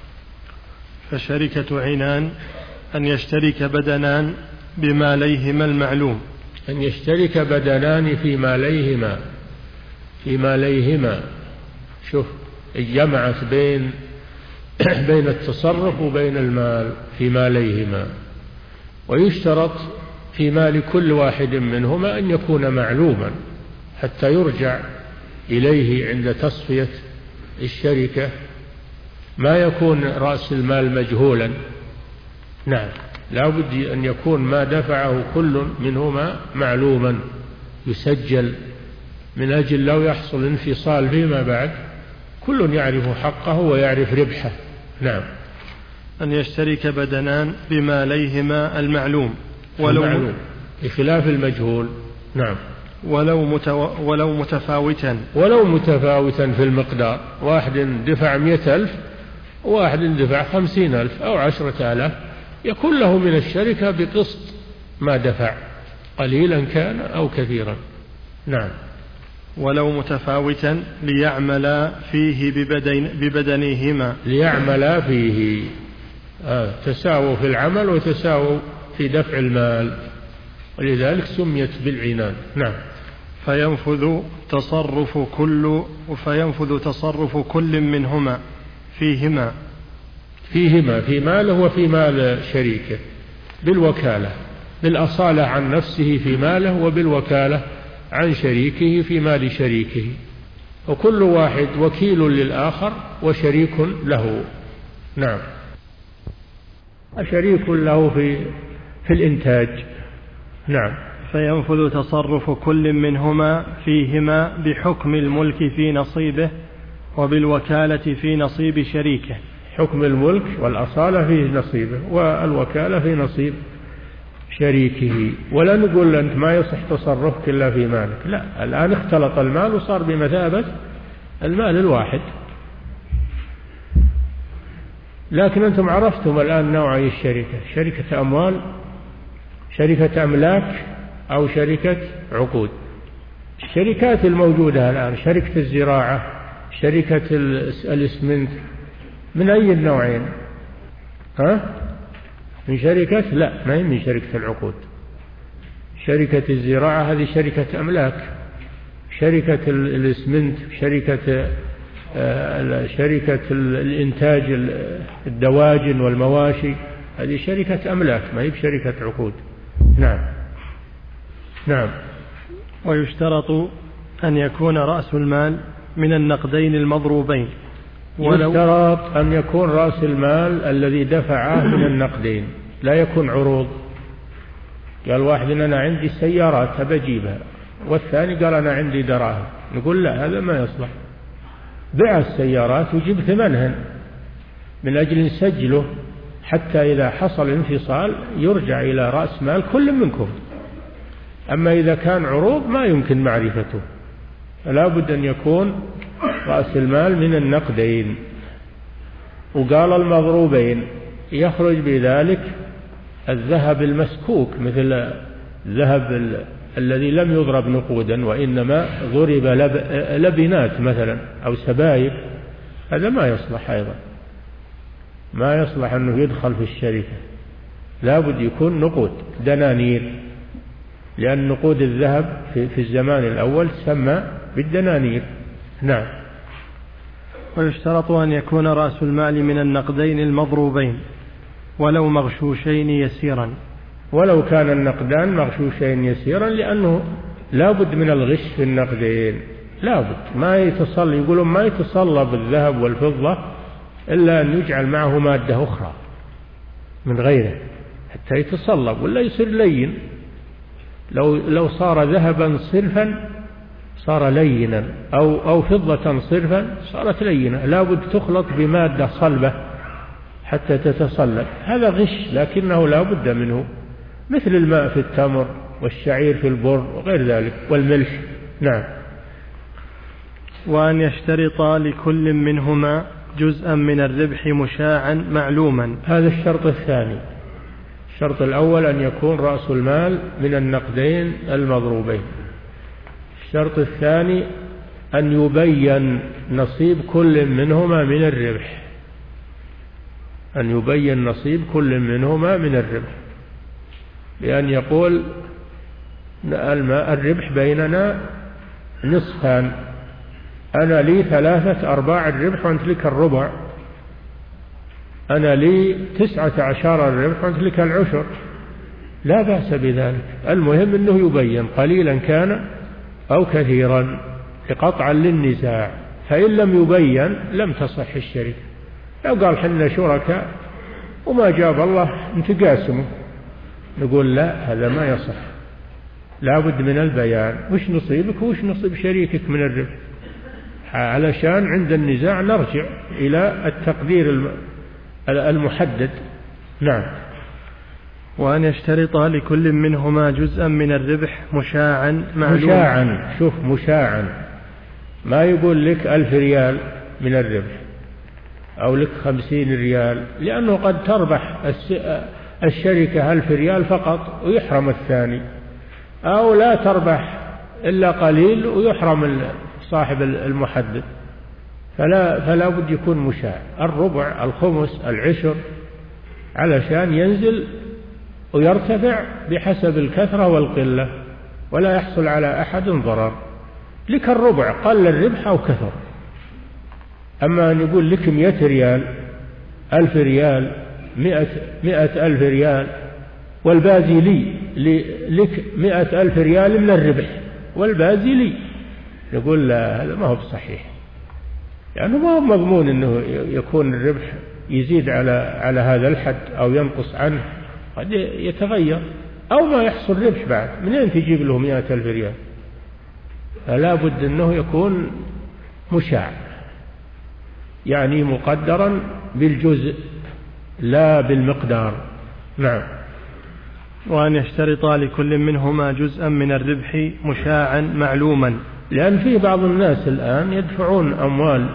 فشركة عنان أن يشترك بدنان بماليهما المعلوم. أن يشترك بدنان في ماليهما في ماليهما شوف جمعت بين بين التصرف وبين المال في ماليهما. ويشترط في مال كل واحد منهما أن يكون معلوما حتى يرجع إليه عند تصفية الشركة، ما يكون رأس المال مجهولا. نعم، لا بد أن يكون ما دفعه كل منهما معلوما يسجل، من أجل لو يحصل انفصال فيما بعد كل يعرف حقه ويعرف ربحه. نعم. أن يشترك بدنان بماليهما المعلوم ولو المعلوم بخلاف المجهول. نعم. ولو, متو... ولو متفاوتا ولو متفاوتا في المقدار، واحد دفع مئة ألف وواحد دفع خمسين ألف أو عشرة آلاف، يكون له من الشركة بقسط ما دفع، قليلا كان أو كثيرا. نعم. ولو متفاوتا ليعمل فيه ببدن ببدنيهما. ليعمل فيه آه. تساووا في العمل وتساووا في دفع المال، ولذلك سميت بالعنان. نعم. فينفذ تصرف كل فينفذ تصرف كل منهما فيهما فيهما في ماله وفي مال شريكه بالوكالة، بالأصالة عن نفسه في ماله وبالوكالة عن شريكه في مال شريكه، وكل واحد وكيل للآخر وشريك له. نعم. شريك له في في الإنتاج. نعم. فينفذ تصرف كل منهما فيهما بحكم الملك في نصيبه وبالوكالة في نصيب شريكه. حكم الملك والأصالة في نصيبه والوكالة في نصيب شريكه. ولا نقول أنت ما يصح تصرفك إلا في مالك، لا، الآن اختلط المال وصار بمثابة المال الواحد. لكن أنتم عرفتم الآن نوعي الشركة، شركة أموال، شركة أملاك، أو شركة عقود. الشركات الموجودة الآن شركة الزراعة، شركة الإسمنت، من أي النوعين؟ ها؟ من شركة؟ لا، ما هي من شركة العقود. شركة الزراعة هذه شركة أملاك، شركة الإسمنت، شركة شركة الإنتاج الدواجن والمواشي، هذه شركة أملاك ما هي بشركة عقود. نعم. نعم. ويشترط أن يكون رأس المال من النقدين المضروبين. يشترط أن يكون رأس المال الذي دفعه من النقدين، لا يكون عروض. قال واحد أنا عندي سيارات بجيبها، والثاني قال أنا عندي دراهم، نقول لا، هذا ما يصلح. بيع السيارات وجيب ثمنهن من أجل نسجله، حتى إذا حصل انفصال يرجع إلى رأس مال كل منكم. أما إذا كان عروض ما يمكن معرفته، فلا بد أن يكون رأس المال من النقدين. وقال المضروبين يخرج بذلك الذهب المسكوك، مثل الذهب الذي لم يضرب نقودا وإنما ضرب لب... لبنات مثلا أو سبائك، هذا ما يصلح أيضا. ما يصلح أنه يدخل في الشركة، لا بد يكون نقود دنانير، لأن نقود الذهب في الزمان الأول تسمى بالدنانير. نعم. ويشترط أن يكون رأس المال من النقدين المضروبين ولو مغشوشين يسيرا. ولو كان النقدان مغشوشين يسيرا، لأنه لا بد من الغش في النقدين، لا بد. ما يتصل يقولون ما يتصلب الذهب والفضة إلا أن يجعل معه مادة أخرى من غيره حتى يتصلب، ولا يصير لين. لو لو صار ذهبا صرفا صار لينا، أو أو فضة صرفا صارت لينة. لا بد تخلط بمادة صلبة حتى تتصلب. هذا غش لكنه لا بد منه، مثل الماء في التمر والشعير في البر وغير ذلك والملح. نعم. وأن يشترط لكل منهما جزءا من الربح مشاعا معلوما. هذا الشرط الثاني. الشرط الأول أن يكون رأس المال من النقدين المضروبين. الشرط الثاني أن يبين نصيب كل منهما من الربح، أن يبين نصيب كل منهما من الربح، بأن يقول الربح بيننا نصفان، أنا لي ثلاثة أرباع الربح وأنت لك الربع، أنا لي تسعة عشر الربح وأنت لك العشر، لا بأس بذلك. المهم أنه يبين قليلا كان أو كثيرا قطعا للنزاع. فإن لم يبين لم تصح الشركة. لو قال حنا شركاء وما جاب الله نتقاسمه، نقول لا، هذا ما يصح، لا بد من البيان. وش نصيبك وش نصيب شريكك من الربح، علشان عند النزاع نرجع إلى التقدير المحدد. نعم. وأن يشترط لكل منهما جزءا من الربح مشاعا معلوما. مشاعا، شوف مشاعا، ما يقول لك ألف ريال من الربح أو لك خمسين ريال، لأنه قد تربح الشركة ألف ريال فقط ويحرم الثاني، أو لا تربح إلا قليل ويحرم صاحب المحدد. فلا, فلا بد يكون مشاع، الربع الخمس العشر، علشان ينزل ويرتفع بحسب الكثرة والقلة ولا يحصل على أحد ضرر. لك الربع قل الربح أو كثر. أما أن يقول لك مئة ريال ألف ريال مئة, مئة ألف ريال والبازي لي، لك مئة ألف ريال من الربح والبازي لي، يقول لا، هذا ما هو بصحيح، يعني ما هو مضمون أنه يكون الربح يزيد على على هذا الحد أو ينقص عنه، قد يتغير أو ما يحصل ربح بعد، منين تجيب له مئة ألف ريال؟ فلا بد أنه يكون مشاع، يعني مقدرا بالجزء لا بالمقدار. نعم. وأن يشترط لكل منهما جزءا من الربح مشاعا معلوما. لأن فيه بعض الناس الآن يدفعون أموال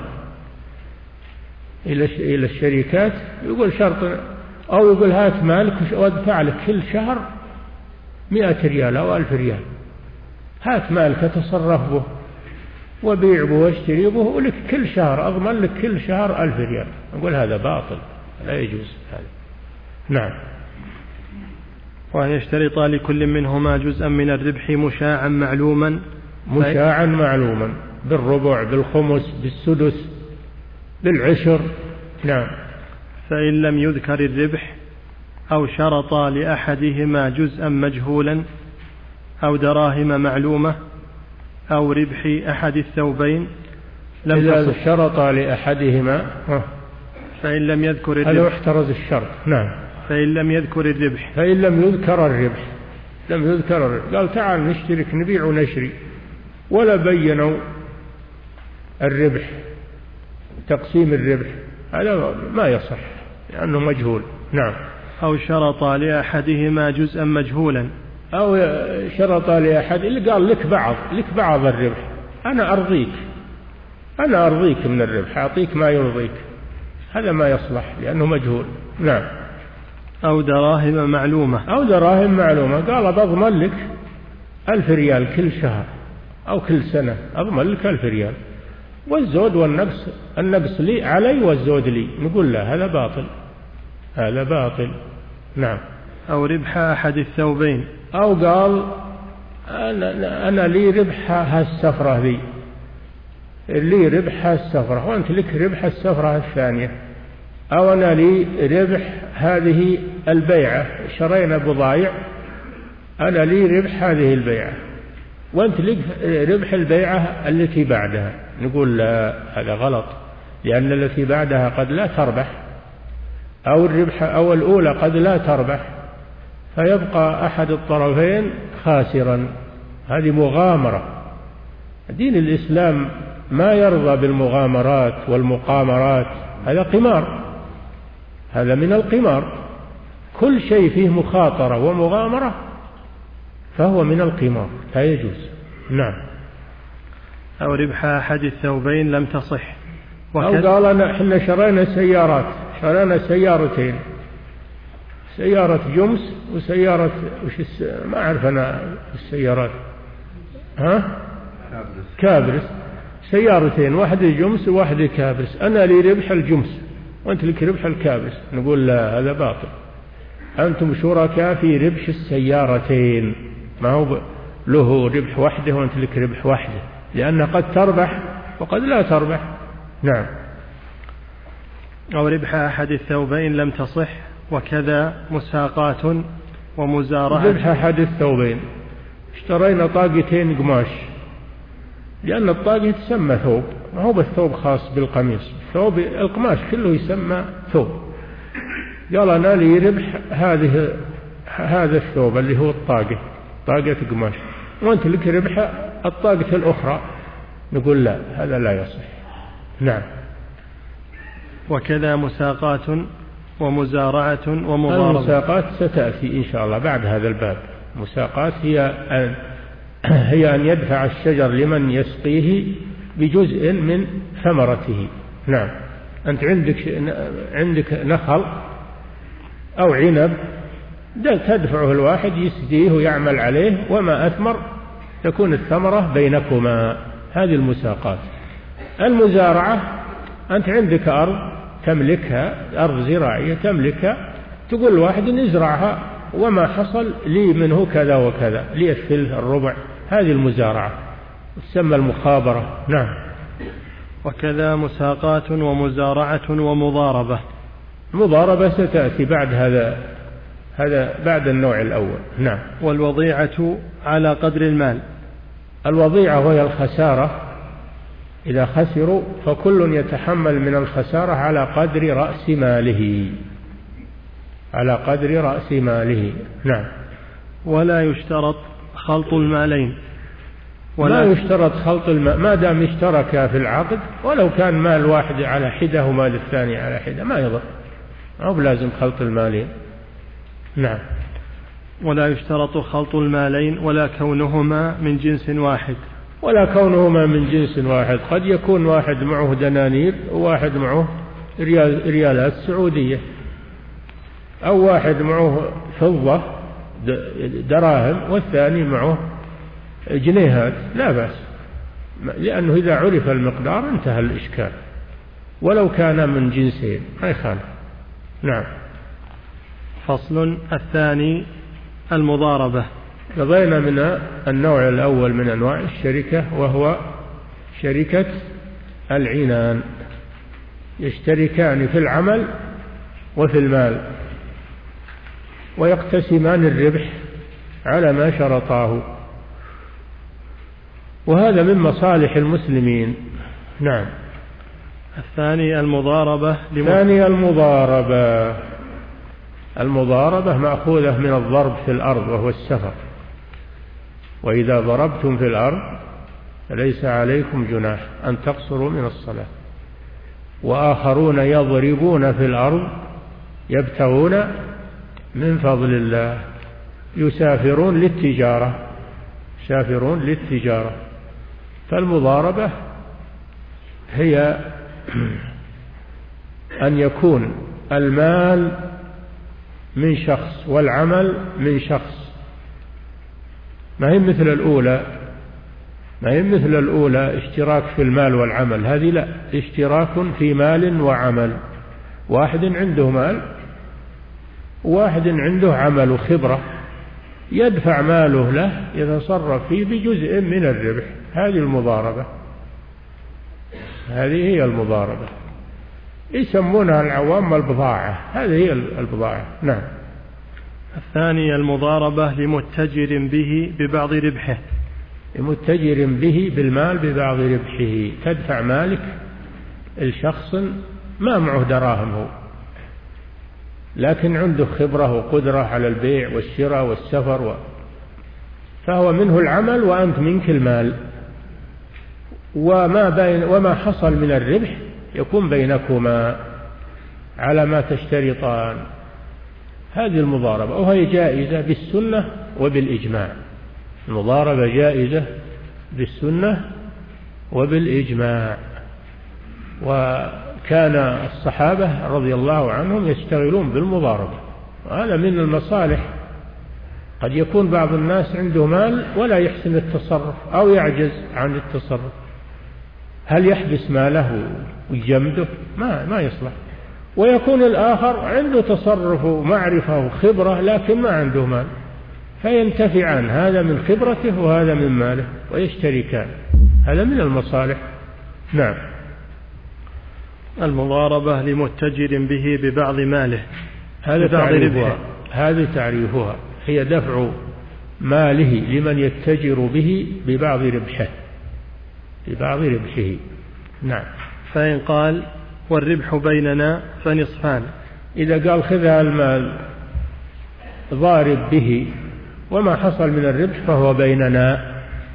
إلى الشركات، يقول شرط، أو يقول هات مالك وادفع لك كل شهر مئة ريال أو ألف ريال، هات مالك تصرف به وبيع به واشتري به ولك كل شهر أضمن لك كل شهر ألف ريال. أقول هذا باطل، لا يجوز هذا. نعم. وأن يشترط لكل منهما جزءا من الربح مشاعا معلوما. مشاعا معلوما بالربع بالخمس بالسدس بالعشر. نعم. فإن لم يذكر الربح أو شرط لأحدهما جزءا مجهولا أو دراهم معلومة أو ربح أحد الثوبين لم إذا شرط لأحدهما فإن لم يذكر الربح، هذا احترز الشرط. نعم. فإن لم يذكر الربح فإن لم يذكر الربح لم يذكر الربح قال تعال نشترك نبيع ونشري، ولا بينوا الربح تقسيم الربح، هذا ما يصح لأنه مجهول. نعم. أو شرط لأحدهما جزءا مجهولا، أو شرط لأحد اللي قال لك بعض لك بعض الربح، أنا أرضيك أنا أرضيك من الربح، أعطيك ما يرضيك، هذا ما يصلح لأنه مجهول. نعم. أو دراهم معلومة أو دراهم معلومة، قال بضمن لك ألف ريال كل شهر أو كل سنة، أضمن لك ألف ريال، والزود والنقص النقص لي علي والزود لي، نقول لا، هذا باطل، هذا باطل. نعم. أو ربح أحد الثوبين، أو قال أنا, أنا لي ربح هالسفرة ذي، لي ربح هالسفرة وأنت لك ربح السفرة الثانية، أو أنا لي ربح هذه البيعة، شرينا بضائع، أنا لي ربح هذه البيعة وأنت لك ربح البيعة التي بعدها. نقول لا، هذا غلط، لأن التي بعدها قد لا تربح، أو الربح أو الأولى قد لا تربح، فيبقى أحد الطرفين خاسرا. هذه مغامرة. دين الإسلام ما يرضى بالمغامرات والمقامرات، هذا قمار، هذا من القمار. كل شيء فيه مخاطرة ومغامرة فهو من القمار، لا يجوز. نعم. أو ربح أحد الثوبين لم تصح. أو قال أنا إحنا شرينا سيارات، شرينا سيارتين، سيارة جمس وسيارة وش الس... ما أعرف أنا السيارات، ها كابرس، سيارتين، واحدة جمس وواحدة كابرس، أنا لي ربح الجمس وأنت لك ربح الكابرس. نقول لا، هذا باطل، أنتم شركاء في ربح السيارتين، ما هو له ربح وحده وأنت لك ربح وحده، لأن قد تربح وقد لا تربح. نعم. أو ربح أحد الثوبين لم تصح. وكذا مساقات ومزارعة. ربح أحد الثوبين، اشترينا طاقتين قماش، لأن الطاقة تسمى ثوب، ما هو بالثوب خاص بالقميص، ثوب القماش كله يسمى ثوب. قال أنا لي ربح هذه هذا الثوب اللي هو الطاقة، طاقة قماش، وأنت لك ربح الطاقة الأخرى. نقول لا، هذا لا يصح. نعم. وكذا مساقات ومزارعة ومضاربة. المساقات ستأتي إن شاء الله بعد هذا الباب. مساقات هي أن هي أن يدفع الشجر لمن يسقيه بجزء من ثمرته. نعم. أنت عندك عندك نخل أو عنب، تدفعه الواحد يسقيه ويعمل عليه، وما أثمر تكون الثمرة بينكما. هذه المساقات. المزارعة أنت عندك أرض تملكها، أرض زراعية تملكها، تقول الواحد نزرعها وما حصل لي منه كذا وكذا، لي الثلث الربع. هذه المزارعة تسمى المخابرة. نعم. وكذا مساقات ومزارعة ومضاربة. المضاربة ستأتي بعد هذا هذا بعد النوع الأول. نعم. والوضيعة على قدر المال. الوضيعة وهي الخسارة، إذا خسروا فكل يتحمل من الخسارة على قدر رأس ماله، على قدر رأس ماله. نعم. ولا يشترط خلط المالين. ولا يشترط خلط المال ما دام اشتركا في العقد، ولو كان مال واحد على حدة ومال الثاني على حدة ما يضر، أو بلازم خلط المالين. نعم. ولا يشترط خلط المالين ولا كونهما من جنس واحد. ولا كونهما من جنس واحد، قد يكون واحد معه دنانير وواحد معه ريال ريالات سعودية، أو واحد معه فضة دراهم والثاني معه جنيهات، لا بأس، لأنه إذا عرف المقدار انتهى الإشكال، ولو كان من جنسين ما يخالف. نعم. فصل الثاني المضاربة. قضينا من النوع الأول من أنواع الشركة، وهو شركة العنان، يشتركان في العمل وفي المال، ويقتسمان الربح على ما شرطاه، وهذا من مصالح المسلمين. نعم. الثاني المضاربة. الثاني المضاربة. المضاربة مأخوذة من الضرب في الأرض وهو السفر، وإذا ضربتم في الأرض فليس عليكم جناح أن تقصروا من الصلاة، وآخرون يضربون في الأرض يبتغون من فضل الله، يسافرون للتجارة، يسافرون للتجارة. فالمضاربة هي أن يكون المال من شخص والعمل من شخص، ما هي مثل الأولى، ما هي مثل الأولى اشتراك في المال والعمل، هذه لا، اشتراك في مال وعمل، واحد عنده مال واحد عنده عمل وخبرة يدفع ماله له يتصرف فيه بجزء من الربح. هذه المضاربة، هذه هي المضاربة، يسمونها العوام البضاعة. هذه هي البضاعة. نعم. الثاني المضاربة لمتجر به ببعض ربحه. لمتجر به بالمال ببعض ربحه، تدفع مالك الشخص ما معه دراهم هو، لكن عنده خبرة وقدرة على البيع والشراء والسفر و... فهو منه العمل وأنت منك المال، وما, بين وما حصل من الربح يكون بينكما على ما تشترطان. هذه المضاربة، وهي جائزة بالسنة وبالإجماع. المضاربة جائزة بالسنة وبالإجماع. وكان الصحابة رضي الله عنهم يشتغلون بالمضاربة، وهذا من المصالح. قد يكون بعض الناس عنده مال ولا يحسن التصرف أو يعجز عن التصرف، هل يحبس ماله ويجمده؟ ما ما يصلح. ويكون الآخر عنده تصرف ومعرفة وخبرة لكن ما عنده مال، فينتفعان، هذا من خبرته وهذا من ماله ويشتركان. هذا من المصالح. نعم. المضاربة لمتجر به ببعض ماله. هذا تعريفها. هذا تعريفها هي دفع ماله لمن يتجر به ببعض ربحه، ببعض ربحه. نعم. فإن قال والربح بيننا فنصفان، إذا قال خذ المال ضارب به وما حصل من الربح فهو بيننا،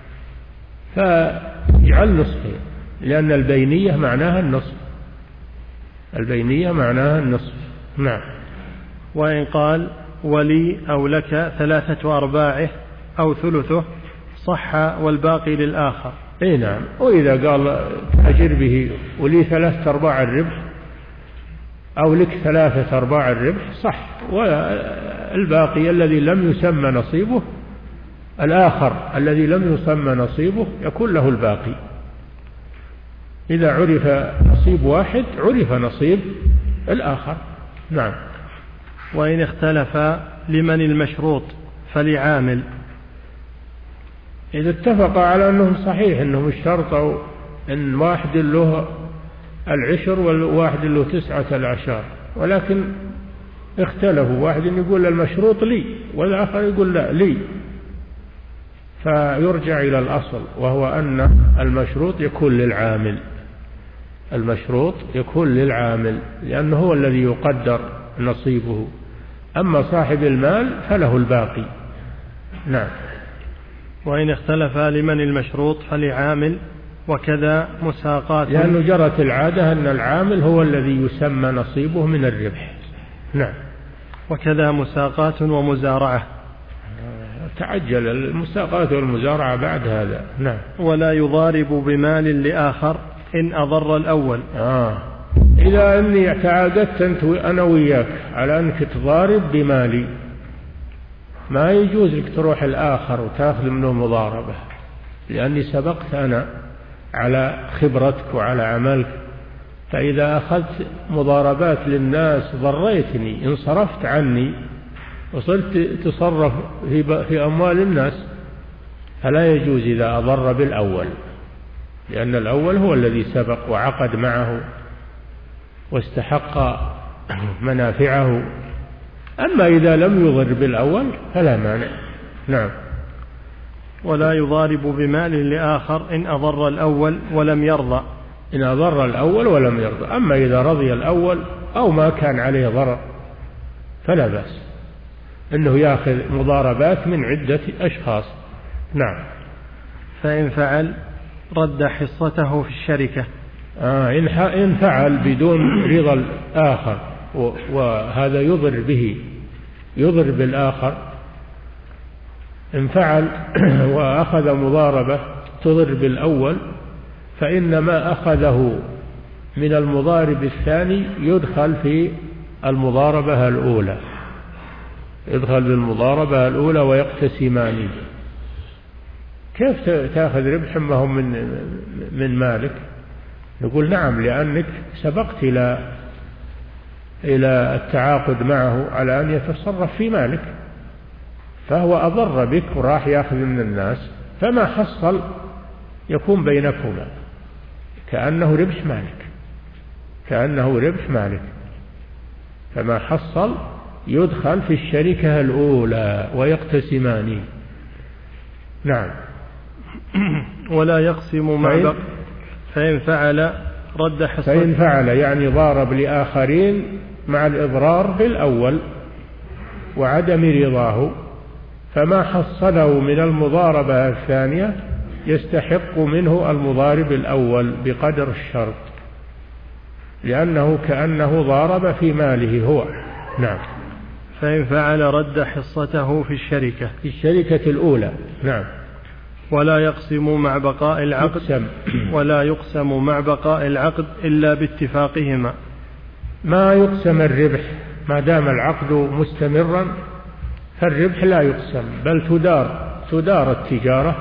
فاجعل نصفين، لأن البينية معناها النصف، البينية معناها النصف. نعم. وإن قال ولي أو لك ثلاثة أرباعه أو ثلثه صح والباقي للآخر. اي نعم. وإذا قال أجر به ولي ثلاثة أرباع الربح أو لك ثلاثة أرباع الربح صح، والباقي الذي لم يسمى نصيبه، الآخر الذي لم يسمى نصيبه يكون له الباقي. إذا عرف نصيب واحد عرف نصيب الآخر. نعم. وإن اختلف لمن المشروط فلعامل. إذا اتفق على أنهم صحيح أنهم اشترطوا أن واحد له العشر وواحد له تسعة العشر، ولكن اختلفوا، واحد يقول المشروط لي والآخر يقول لا لي، فيرجع إلى الأصل، وهو أن المشروط يكون للعامل، المشروط يكون للعامل لأنه هو الذي يقدر نصيبه، أما صاحب المال فله الباقي. نعم. وإن اختلف لمن المشروط فلعامل، وكذا مساقات، لأنه جرت العادة أن العامل هو الذي يسمى نصيبه من الربح. نعم. وكذا مساقات ومزارعة. تعجل المساقات والمزارعة بعد هذا. نعم. ولا يضارب بمال لآخر إن أضر الأول. آه. إذا أني تعاقدت أنت أنا وياك على أنك تضارب بمالي، ما يجوز لك تروح الآخر وتأخذ منه مضاربة، لأني سبقت أنا على خبرتك وعلى عملك. فإذا أخذت مضاربات للناس ضريتني، انصرفت عني وصرت تصرف في أموال الناس، فلا يجوز إذا أضر بالأول، لأن الأول هو الذي سبق وعقد معه واستحق منافعه. أما إذا لم يضر بالأول فلا مانع. نعم. ولا يضارب بمال لآخر إن أضر الأول ولم يرضى. إن أضر الأول ولم يرضى. أما إذا رضي الأول أو ما كان عليه ضرر فلا بأس أنه يأخذ مضاربات من عدة أشخاص. نعم. فإن فعل رد حصته في الشركة. آه إن فعل بدون رضا الآخر وهذا يضر به، يضر بالآخر، إن فعل وأخذ مضاربة تضر بالأول، فإن ما أخذه من المضارب الثاني يدخل في المضاربة الأولى، يدخل بالمضاربة الأولى ويقتسمان. كيف تأخذ ربح ما هم من من مالك؟ نقول نعم، لأنك سبقت إلى إلى التعاقد معه على أن يتصرف في مالك، فهو أضر بك وراح يأخذ من الناس، فما حصل يكون بينكما كأنه ربح مالك، كأنه ربح مالك، فما حصل يدخل في الشركة الأولى ويقتسمان. نعم. ولا يقسم مع بق فإن فعل رد حصته. فإن فعل يعني ضارب لآخرين مع الإضرار بالأول وعدم رضاه، فما حصله من المضاربة الثانية يستحق منه المضارب الأول بقدر الشرط، لأنه كأنه ضارب في ماله هو. نعم. فإن فعل رد حصته في الشركة في الشركة الأولى. نعم. ولا يقسم مع بقاء العقد يقسم. ولا يقسم مع بقاء العقد إلا باتفاقهما. ما يقسم الربح ما دام العقد مستمرا، فالربح لا يقسم، بل تدار تدار التجارة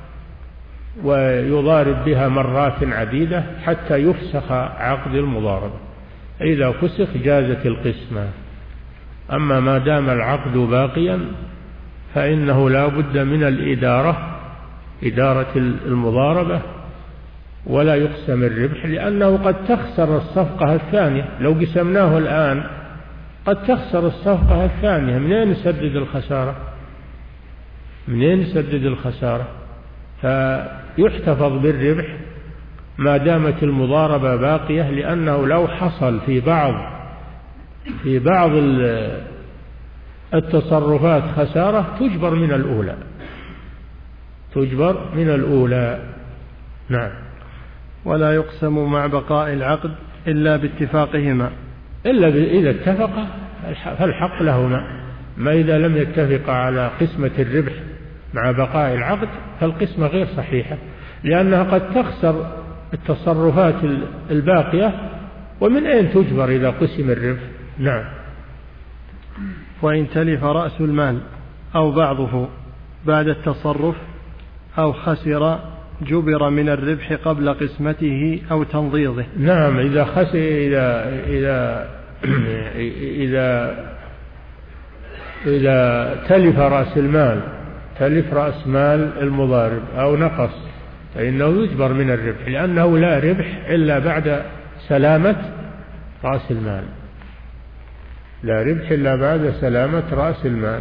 ويضارب بها مرات عديدة حتى يفسخ عقد المضاربة. إذا فسخ جازت القسمة. أما ما دام العقد باقيا فإنه لا بد من الإدارة، إدارة المضاربة، ولا يقسم الربح، لأنه قد تخسر الصفقة الثانية. لو قسمناه الآن قد تخسر الصفقة الثانية، منين نسدد الخسارة؟ منين نسدد الخسارة؟ فيحتفظ بالربح ما دامت المضاربة باقية، لأنه لو حصل في بعض في بعض التصرفات خسارة تجبر من الأولى، تجبر من الأولى. نعم. ولا يقسم مع بقاء العقد إلا باتفاقهما، إلا إذا اتفقا فالحق لهما. ما إذا لم يتفقا على قسمة الربح مع بقاء العقد فالقسمة غير صحيحة، لأنها قد تخسر التصرفات الباقية، ومن أين تجبر إذا قسم الربح؟ نعم. وإن تلف رأس المال أو بعضه بعد التصرف أو خسر جبر من الربح قبل قسمته أو تنضيضه. نعم. إذا خسر إذا إذا إذا إذا تلف رأس المال تلف رأس مال المضارب أو نقص، فإنه يجبر من الربح، لأنه لا ربح إلا بعد سلامة رأس المال، لا ربح إلا بعد سلامة رأس المال.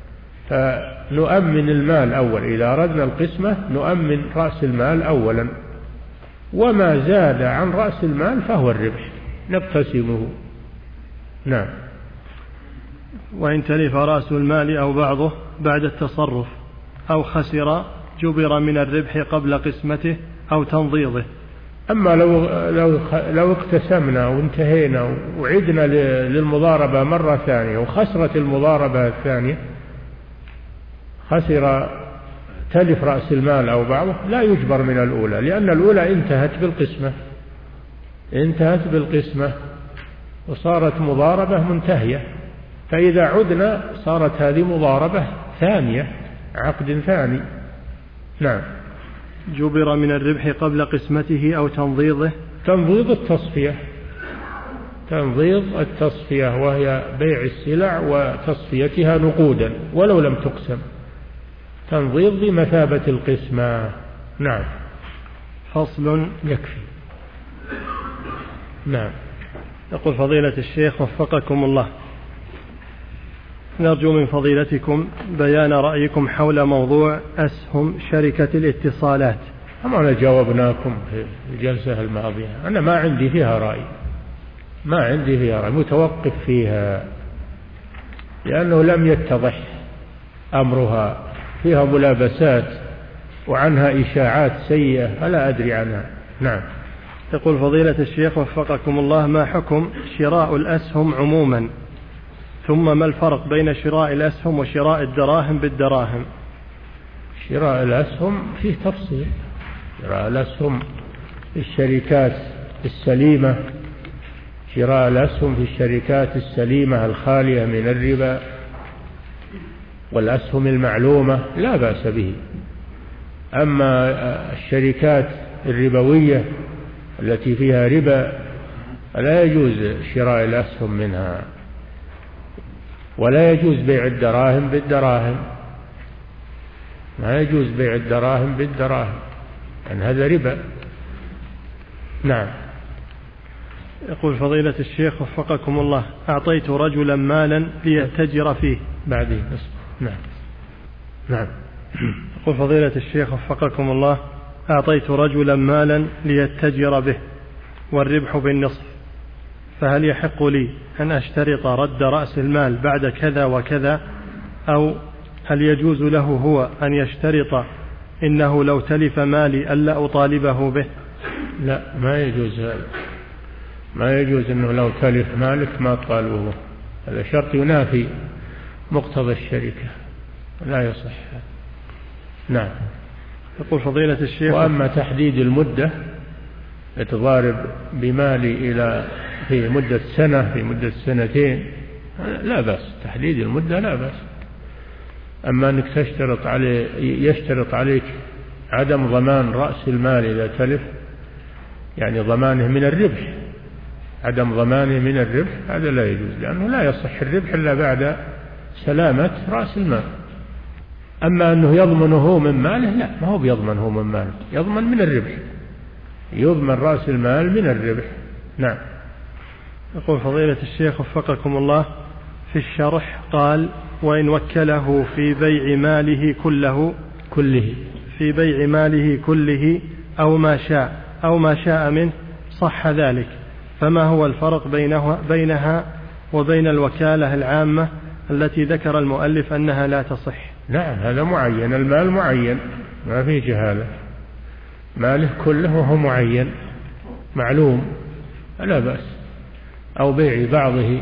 فنؤمن المال أول، إذا أردنا القسمة نؤمن رأس المال أولا، وما زاد عن رأس المال فهو الربح نقتسمه. نعم. وإن تلف رأس المال أو بعضه بعد التصرف أو خسر جبر من الربح قبل قسمته أو تنضيضه. أما لو لو لو اقتسمنا وانتهينا وعدنا للمضاربة مرة ثانية وخسرت المضاربة الثانية، خسر تلف رأس المال أو بعضه، لا يجبر من الأولى، لأن الأولى انتهت بالقسمة انتهت بالقسمة وصارت مضاربة منتهية. فإذا عدنا صارت هذه مضاربة ثانية، عقد ثاني. نعم. جبر من الربح قبل قسمته أو تنضيضه. تنضيض التصفية، تنضيض التصفية وهي بيع السلع وتصفيتها نقودا ولو لم تقسم، تنضيض بمثابة القسمة. نعم. فصل. يكفي. نعم. يقول فضيلة الشيخ وفقكم الله، نرجو من فضيلتكم بيان رأيكم حول موضوع أسهم شركة الاتصالات. أنا جاوبناكم في الجلسة الماضية، أنا ما عندي فيها رأي، ما عندي فيها رأي، متوقف فيها، لأنه لم يتضح أمرها، فيها ملابسات وعنها إشاعات سيئة فلا أدري عنها. نعم. يقول فضيلة الشيخ وفقكم الله، ما حكم شراء الأسهم عموما، ثم ما الفرق بين شراء الأسهم وشراء الدراهم بالدراهم؟ شراء الأسهم فيه تفصيل. شراء الأسهم في الشركات السليمة، شراء الأسهم في الشركات السليمة الخالية من الربا والأسهم المعلومة لا بأس به. أما الشركات الربوية التي فيها ربا لا يجوز شراء الأسهم منها، ولا يجوز بيع الدراهم بالدراهم، ما يجوز بيع الدراهم بالدراهم، يعني هذا ربا. نعم. يقول فضيلة الشيخ وفقكم الله: أعطيت رجلا مالا ليتجر فيه. بعدين. نعم. نعم. يقول فضيلة الشيخ وفقكم الله: أعطيت رجلا مالا ليتجر به والربح بالنصف، فهل يحق لي أن أشترط رد رأس المال بعد كذا وكذا، أو هل يجوز له هو أن يشترط إنه لو تلف مالي ألا أطالبه به؟ لا، ما يجوز هذا، ما يجوز أنه لو تلف مالك ما طالبه، هذا شرط ينافي مقتضى الشركة، لا يصح. نعم. يقول فضيلة الشيخ: وأما تحديد المدة، يتضارب بمالي إلى في مدة سنة في مدة سنتين، لا بأس، تحديد المدة لا بأس. أما أنك تشترط عليه يشترط عليك عدم ضمان رأس المال إذا تلف، يعني ضمانه من الربح، عدم ضمانه من الربح، هذا لا يجوز، لأنه لا يصح الربح إلا بعد سلامة رأس المال. أما أنه يضمنه من ماله، لا، ما هو بيضمنه من ماله، يضمن من الربح، يضمن رأس المال من الربح. نعم. يقول فضيلة الشيخ وفقكم الله: في الشرح قال: وإن وكله في بيع ماله كله كله في بيع ماله كله أو ما شاء أو ما شاء منه صح ذلك، فما هو الفرق بينها, بينها وبين الوكالة العامة التي ذكر المؤلف أنها لا تصح؟ نعم، هذا معين، المال معين، ما فيه جهالة، ماله كله وهو معين معلوم، لا بأس. أو بيع بعضه،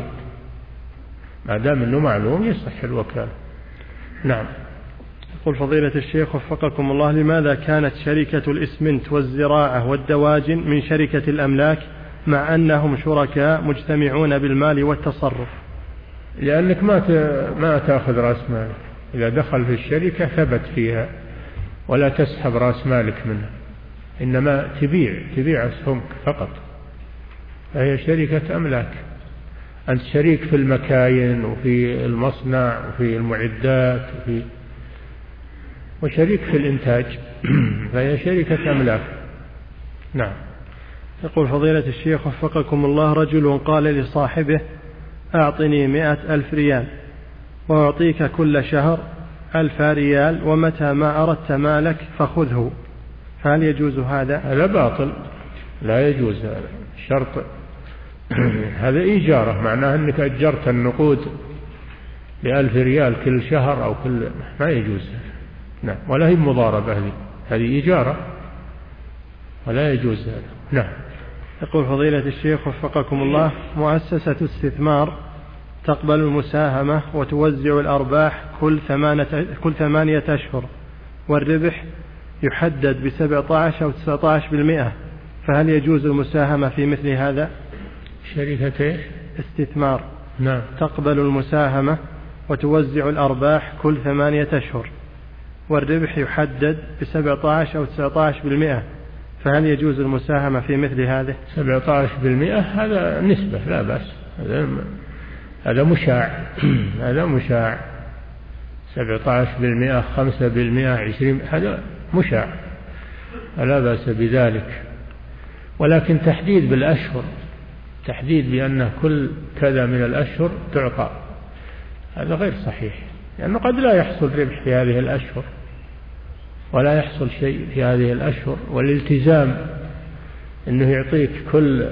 ما دام أنه معلوم يصح الوكالة. نعم. يقول فضيلة الشيخ وفقكم الله: لماذا كانت شركة الإسمنت والزراعة والدواجن من شركة الأملاك مع أنهم شركاء مجتمعون بالمال والتصرف؟ لأنك ما ما تأخذ رأس مالك، إذا دخل في الشركة ثبت فيها، ولا تسحب رأس مالك منها، إنما تبيع تبيع أسهمك فقط، فهي شركة أملاك. أنت شريك في المكاين وفي المصنع وفي المعدات وفي وشريك في الإنتاج، فهي شركة أملاك. نعم. يقول فضيلة الشيخ وفقكم الله: رجل قال لصاحبه: أعطني مئة ألف ريال وأعطيك كل شهر ألف ريال، ومتى ما أردت مالك فخذه، فهل يجوز هذا؟ هذا باطل، لا يجوز هذا شرط. هذا إيجارة، معناه أنك أجرت النقود بألف ريال كل شهر أو كل، ما يجوز. نعم. ولا هي مضاربة، هذه هذه إيجارة ولا يجوز هذا. نعم. يقول فضيلة الشيخ وفقكم الله: مؤسسة استثمار تقبل المساهمة وتوزع الأرباح كل ثمانية, كل ثمانية أشهر، والربح يحدد بسبعة عشر أو تسعة عشر بالمئة، فهل يجوز المساهمة في مثل هذا؟ شركة استثمار نعم تقبل المساهمة وتوزع الأرباح كل ثمانية أشهر، والربح يحدد بسبعة عشر أو تسعة عشر بالمئة، فهل يجوز المساهمة في مثل هذا؟ سبعة عشر بالمئة هذا نسبة لا بأس، هذا هذا مشاع هذا مشاع سبعة عشر بالمئة، خمسة بالمئة، عشرين، هذا مشاع لا بأس بذلك. ولكن تحديد بالأشهر، تحديد بأن كل كذا من الأشهر تعطى، هذا غير صحيح، لأنه قد لا يحصل ربح في هذه الأشهر ولا يحصل شيء في هذه الأشهر، والالتزام أنه يعطيك كل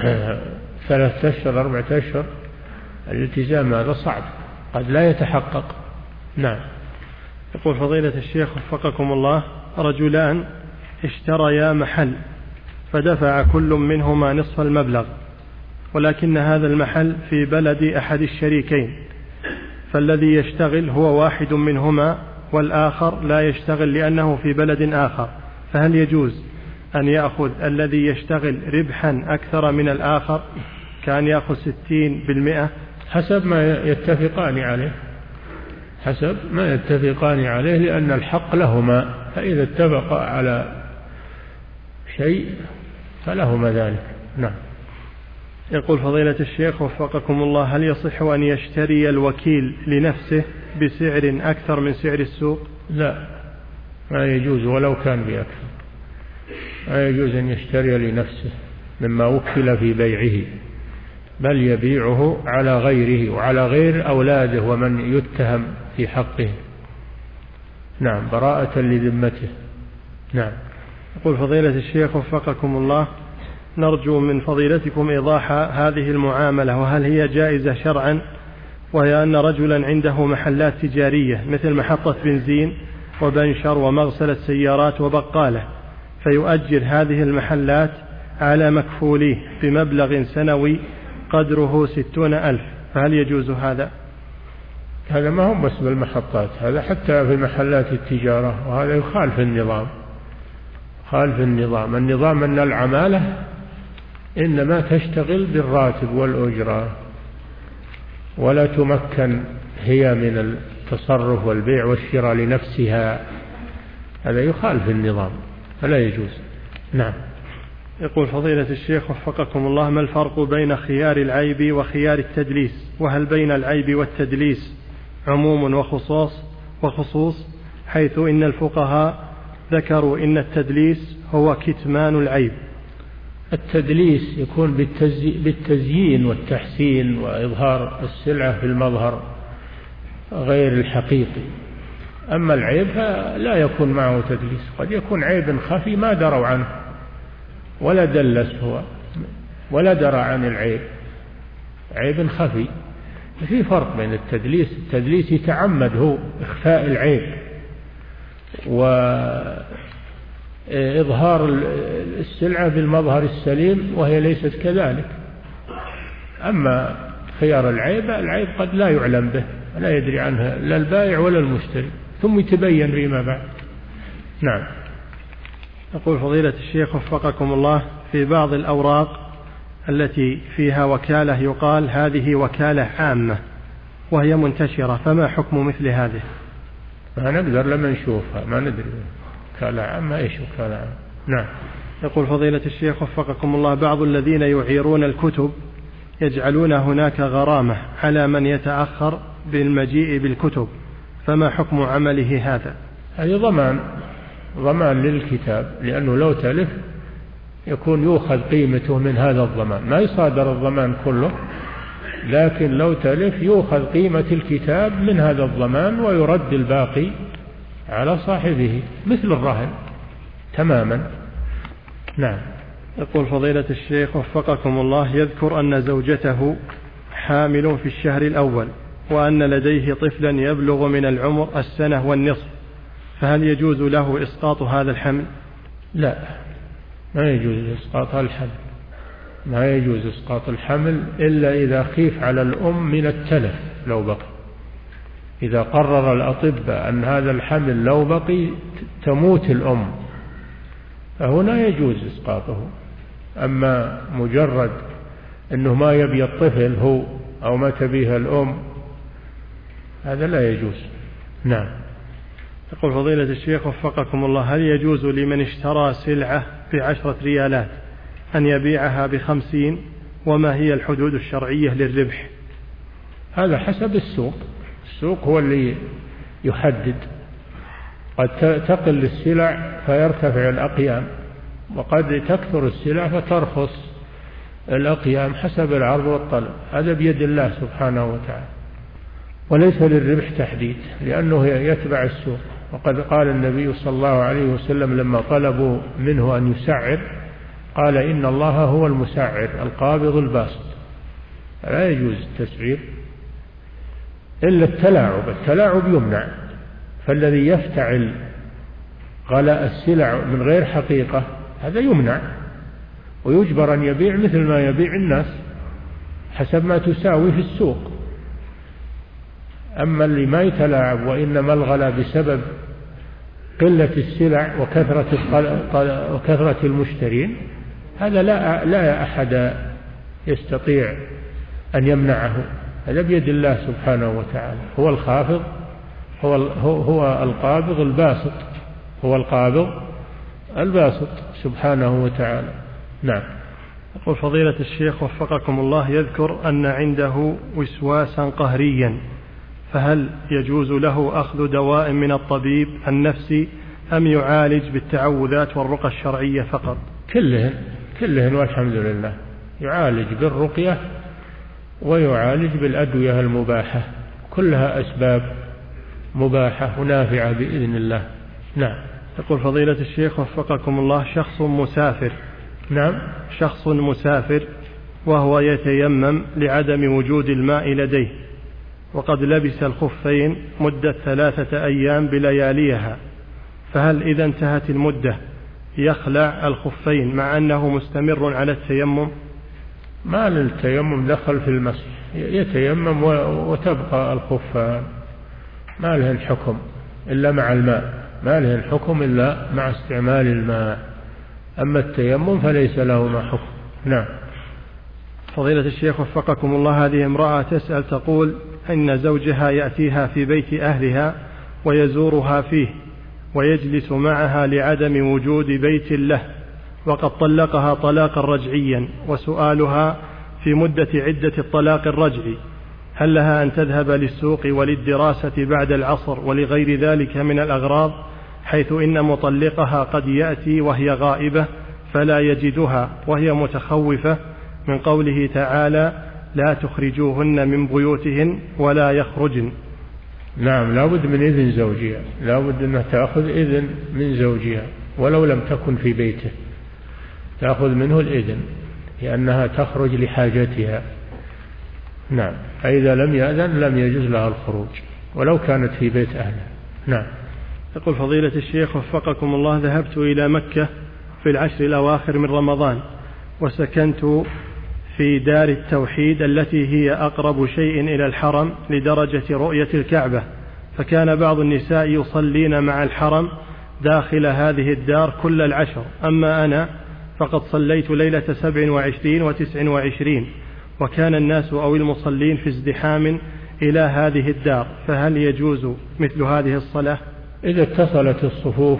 ثلاثة أشهر أربعة أشهر، الالتزام هذا صعب، قد لا يتحقق. نعم. يقول فضيلة الشيخ وفقكم الله: رجلان اشتريا محل فدفع كل منهما نصف المبلغ، ولكن هذا المحل في بلد أحد الشريكين، فالذي يشتغل هو واحد منهما والآخر لا يشتغل لأنه في بلد آخر، فهل يجوز أن يأخذ الذي يشتغل ربحا أكثر من الآخر، كان يأخذ ستين بالمئة؟ حسب ما يتفقان عليه، حسب ما يتفقان عليه، لأن الحق لهما، فإذا اتفقا على شيء فلهما ذلك. نعم. يقول فضيلة الشيخ وفقكم الله: هل يصح أن يشتري الوكيل لنفسه بسعر أكثر من سعر السوق؟ لا، ما يجوز ولو كان بأكثر. ما يجوز أن يشتري لنفسه مما وكل في بيعه، بل يبيعه على غيره وعلى غير أولاده ومن يتهم في حقه. نعم، براءة لذمته. نعم. يقول فضيلة الشيخ وفقكم الله: نرجو من فضيلتكم إيضاح هذه المعاملة، وهل هي جائزة شرعا؟ وهي أن رجلا عنده محلات تجارية مثل محطة بنزين وبنشر ومغسلة سيارات وبقالة، فيؤجر هذه المحلات على مكفوليه بمبلغ سنوي قدره ستون ألف، فهل يجوز هذا؟ هذا ما هم بس بالمحطات، هذا حتى في محلات التجارة، وهذا يخالف النظام. خالف النظام. النظام أن العمالة إنما تشتغل بالراتب والأجرة، ولا تمكن هي من التصرف والبيع والشراء لنفسها. هذا يخالف النظام، فلا يجوز. نعم. يقول فضيلة الشيخ وفقكم الله: ما الفرق بين خيار العيب وخيار التدليس؟ وهل بين العيب والتدليس عموم وخصوص وخصوص حيث إن الفقهاء ذكروا إن التدليس هو كتمان العيب؟ التدليس يكون بالتزيين والتحسين وإظهار السلعة في المظهر غير الحقيقي. أما العيب لا يكون معه تدليس، قد يكون عيب خفي ما دروا عنه ولا دلس هو ولا درى عن العيب، عيب خفي. في فرق بين التدليس. التدليس يتعمد هو إخفاء العيب وإظهار السلعة بالمظهر السليم، وهي ليست كذلك. أما خيار العيب، العيب قد لا يعلم به ولا يدري عنه لا البائع ولا المشتري، ثم يتبين فيما بعد. نعم. يقول فضيلة الشيخ وفقكم الله: في بعض الأوراق التي فيها وكالة يقال هذه وكالة عامة وهي منتشرة، فما حكم مثل هذه؟ ما نقدر لما نشوفها ما ندري وكالة عامة ايش وكالة عامة. نعم. يقول فضيلة الشيخ وفقكم الله: بعض الذين يعيرون الكتب يجعلون هناك غرامة على من يتأخر بالمجيء بالكتب، فما حكم عمله هذا؟ هذه ضمان ضمان للكتاب، لأنه لو تلف يكون يؤخذ قيمته من هذا الضمان، ما يصادر الضمان كله، لكن لو تلف يؤخذ قيمة الكتاب من هذا الضمان ويرد الباقي على صاحبه مثل الرهن تماما. نعم. يقول فضيلة الشيخ وفقكم الله: يذكر أن زوجته حامل في الشهر الأول، وأن لديه طفلا يبلغ من العمر السنة والنصف، فهل يجوز له إسقاط هذا الحمل؟ لا، ما يجوز إسقاط الحمل. ما يجوز إسقاط الحمل إلا إذا خيف على الأم من التلف لو بقي. إذا قرر الأطباء أن هذا الحمل لو بقي تموت الأم، فهنا يجوز إسقاطه. أما مجرد أنه ما يبي الطفل هو أو ما تبيها الأم، هذا لا يجوز. نعم. يقول فضيلة الشيخ وفقكم الله: هل يجوز لمن اشترى سلعة بعشرة ريالات أن يبيعها بخمسين؟ وما هي الحدود الشرعية للربح؟ هذا حسب السوق. السوق هو اللي يحدد. قد تقل السلع فيرتفع الأقيام، وقد تكثر السلع فترخص الأقيام حسب العرض والطلب. هذا بيد الله سبحانه وتعالى، وليس للربح تحديد، لأنه يتبع السوق. وقد قال النبي صلى الله عليه وسلم لما طلبوا منه أن يسعر قال: إن الله هو المسعر القابض الباسط. لا يجوز التسعير إلا التلاعب. التلاعب يمنع، فالذي يفتعل غلاء السلع من غير حقيقة هذا يمنع، ويجبر أن يبيع مثل ما يبيع الناس حسب ما تساوي في السوق. أما اللي ما يتلاعب وإنما الغلاء بسبب قلة السلع وكثرة وكثرة المشترين، هذا لا لا أحد يستطيع أن يمنعه. هذا بيد الله سبحانه وتعالى. هو الخافض، هو هو القابض الباسط، هو القابض الباسط سبحانه وتعالى. نعم. يقول فضيلة الشيخ وفقكم الله، يذكر أن عنده وسواسا قهريا، فهل يجوز له أخذ دواء من الطبيب النفسي أم يعالج بالتعوذات والرقى الشرعية فقط؟ كلهن كلهن والحمد لله، يعالج بالرقية ويعالج بالأدوية المباحة، كلها أسباب مباحة ونافعة بإذن الله. نعم. يقول فضيلة الشيخ وفقكم الله، شخص مسافر نعم شخص مسافر وهو يتيمم لعدم وجود الماء لديه، وقد لبس الخفين مدة ثلاثة أيام بلياليها، فهل إذا انتهت المدة يخلع الخفين مع أنه مستمر على التيمم؟ ما للتيمم دخل في المسح، يتيمم وتبقى الخفان، ما لهن حكم إلا مع الماء، ما لهن حكم إلا مع استعمال الماء، أما التيمم فليس له ما حكم. نعم. فضيلة الشيخ وفقكم الله، هذه امرأة تسأل تقول إن زوجها يأتيها في بيت أهلها ويزورها فيه ويجلس معها لعدم وجود بيت له، وقد طلقها طلاقا رجعيا، وسؤالها في مدة عدة الطلاق الرجعي هل لها أن تذهب للسوق وللدراسة بعد العصر ولغير ذلك من الأغراض، حيث إن مطلقها قد يأتي وهي غائبة فلا يجدها، وهي متخوفة من قوله تعالى لا تخرجوهن من بيوتهن ولا يخرجن؟ نعم، لا بد من إذن زوجها، لا بد أنها تأخذ إذن من زوجها ولو لم تكن في بيته، تأخذ منه الإذن لأنها تخرج لحاجتها. نعم، فإذا لم يأذن لم يجوز لها الخروج ولو كانت في بيت أهلها. نعم. يقول فضيلة الشيخ وفقكم الله، ذهبت إلى مكة في العشر الأواخر من رمضان، وسكنت في دار التوحيد التي هي أقرب شيء إلى الحرم لدرجة رؤية الكعبة، فكان بعض النساء يصلين مع الحرم داخل هذه الدار كل العشر، أما أنا فقد صليت ليلة سبع وعشرين وتسع وعشرين، وكان الناس أو المصلين في ازدحام إلى هذه الدار، فهل يجوز مثل هذه الصلاة؟ إذا اتصلت الصفوف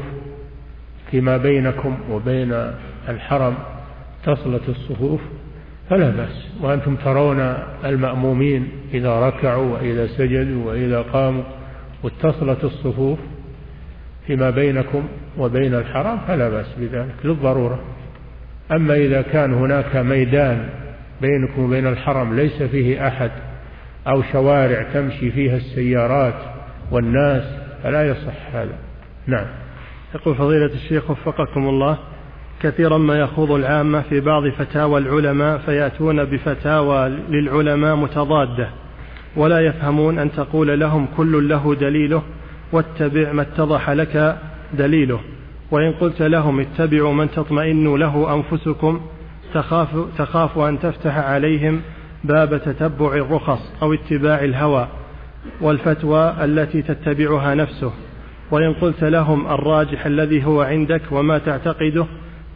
فيما بينكم وبين الحرم، اتصلت الصفوف فلا بأس، وأنتم ترون المأمومين إذا ركعوا وإذا سجدوا وإذا قاموا، واتصلت الصفوف فيما بينكم وبين الحرم فلا بأس بذلك للضرورة. أما إذا كان هناك ميدان بينكم وبين الحرم ليس فيه أحد أو شوارع تمشي فيها السيارات والناس فلا يصح هذا. نعم. يقول فضيلة الشيخ وفقكم الله، كثيرا ما يخوض العامة في بعض فتاوى العلماء فيأتون بفتاوى للعلماء متضادة، ولا يفهمون أن تقول لهم كل له دليله واتبع ما اتضح لك دليله، وإن قلت لهم اتبعوا من تطمئن له أنفسكم تخاف, تخاف أن تفتح عليهم باب تتبع الرخص أو اتباع الهوى والفتوى التي تتبعها نفسه، وإن قلت لهم الراجح الذي هو عندك وما تعتقده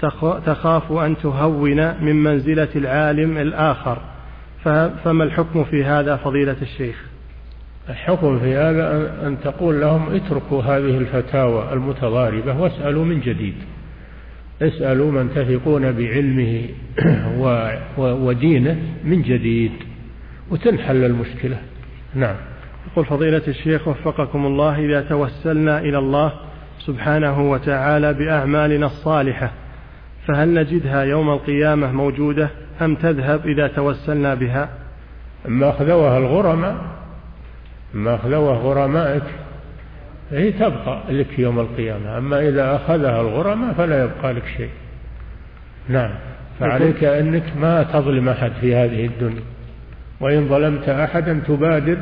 تخاف أن تهون من منزلة العالم الآخر، فما الحكم في هذا فضيلة الشيخ؟ الحكم في هذا أن تقول لهم اتركوا هذه الفتاوى المتضاربة واسألوا من جديد، اسألوا من تثقون بعلمه ودينه من جديد وتنحل المشكلة. نعم. يقول فضيلة الشيخ وفقكم الله، إذا توسلنا إلى الله سبحانه وتعالى بأعمالنا الصالحة فهل نجدها يوم القيامة موجودة أم تذهب إذا توسلنا بها؟ أما أخذوها الغرماء أما أخذوها غرمائك هي تبقى لك يوم القيامة، أما إذا أخذها الغرماء فلا يبقى لك شيء. نعم. فعليك أنك ما تظلم أحد في هذه الدنيا، وإن ظلمت أحدا تبادر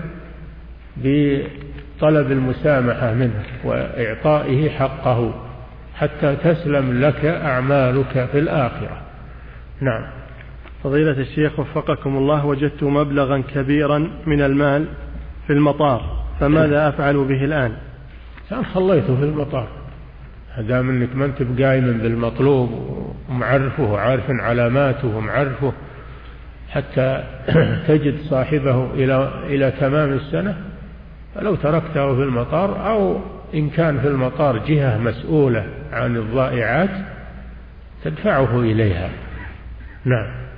بطلب المسامحة منه وإعطائه حقه حتى تسلم لك أعمالك في الآخرة. نعم. فضيلة الشيخ وفقكم الله، وجدت مبلغا كبيرا من المال في المطار، فماذا أفعل به الآن؟ كان خليته في المطار، هذا منك ما أنت بقايم بالمطلوب ومعرفه وعارف علاماته ومعرفه حتى تجد صاحبه إلى إلى تمام السنة، فلو تركته في المطار أو إن كان في المطار جهة مسؤولة عن الضائعات تدفعه إليها. نعم.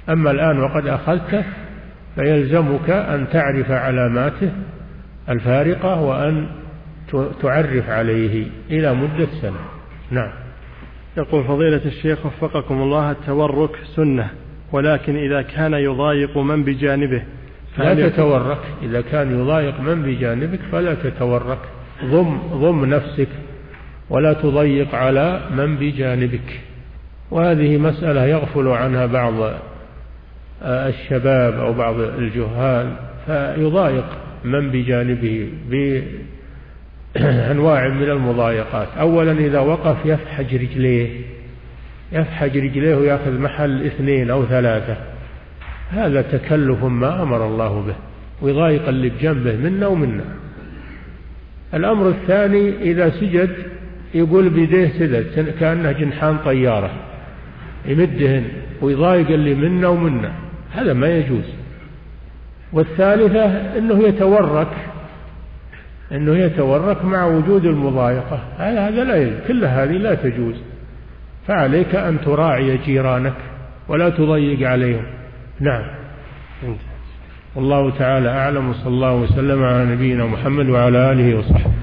أما الآن وقد أخذته فيلزمك أن تعرف علاماته الفارقة وأن تعرف عليه إلى مدة سنة. نعم. يقول فضيلة الشيخ وفقكم الله: التورك سنة، ولكن إذا كان يضايق من بجانبه لا تتورك. إذا كان يضايق من بجانبك فلا تتورك، ضم ضم نفسك ولا تضيق على من بجانبك. وهذه مسألة يغفل عنها بعض الشباب أو بعض الجهال، فيضايق من بجانبه بأنواع من المضايقات. أولا إذا وقف يفحج رجليه يفحج رجليه ويأخذ محل اثنين أو ثلاثة، هذا تكلف ما أمر الله به، ويضايق اللي بجنبه منا ومنا. الأمر الثاني إذا سجد يقول بيديه سدد كأنه جنحان طيارة، يمدهن ويضايق اللي منا ومنا، هذا ما يجوز. والثالثة أنه يتورك أنه يتورك مع وجود المضايقة، هذا لا يجوز، كل هذه لا تجوز. فعليك أن تراعي جيرانك ولا تضيق عليهم. نعم. والله تعالى أعلم، وصلى الله وسلم على نبينا محمد وعلى آله وصحبه.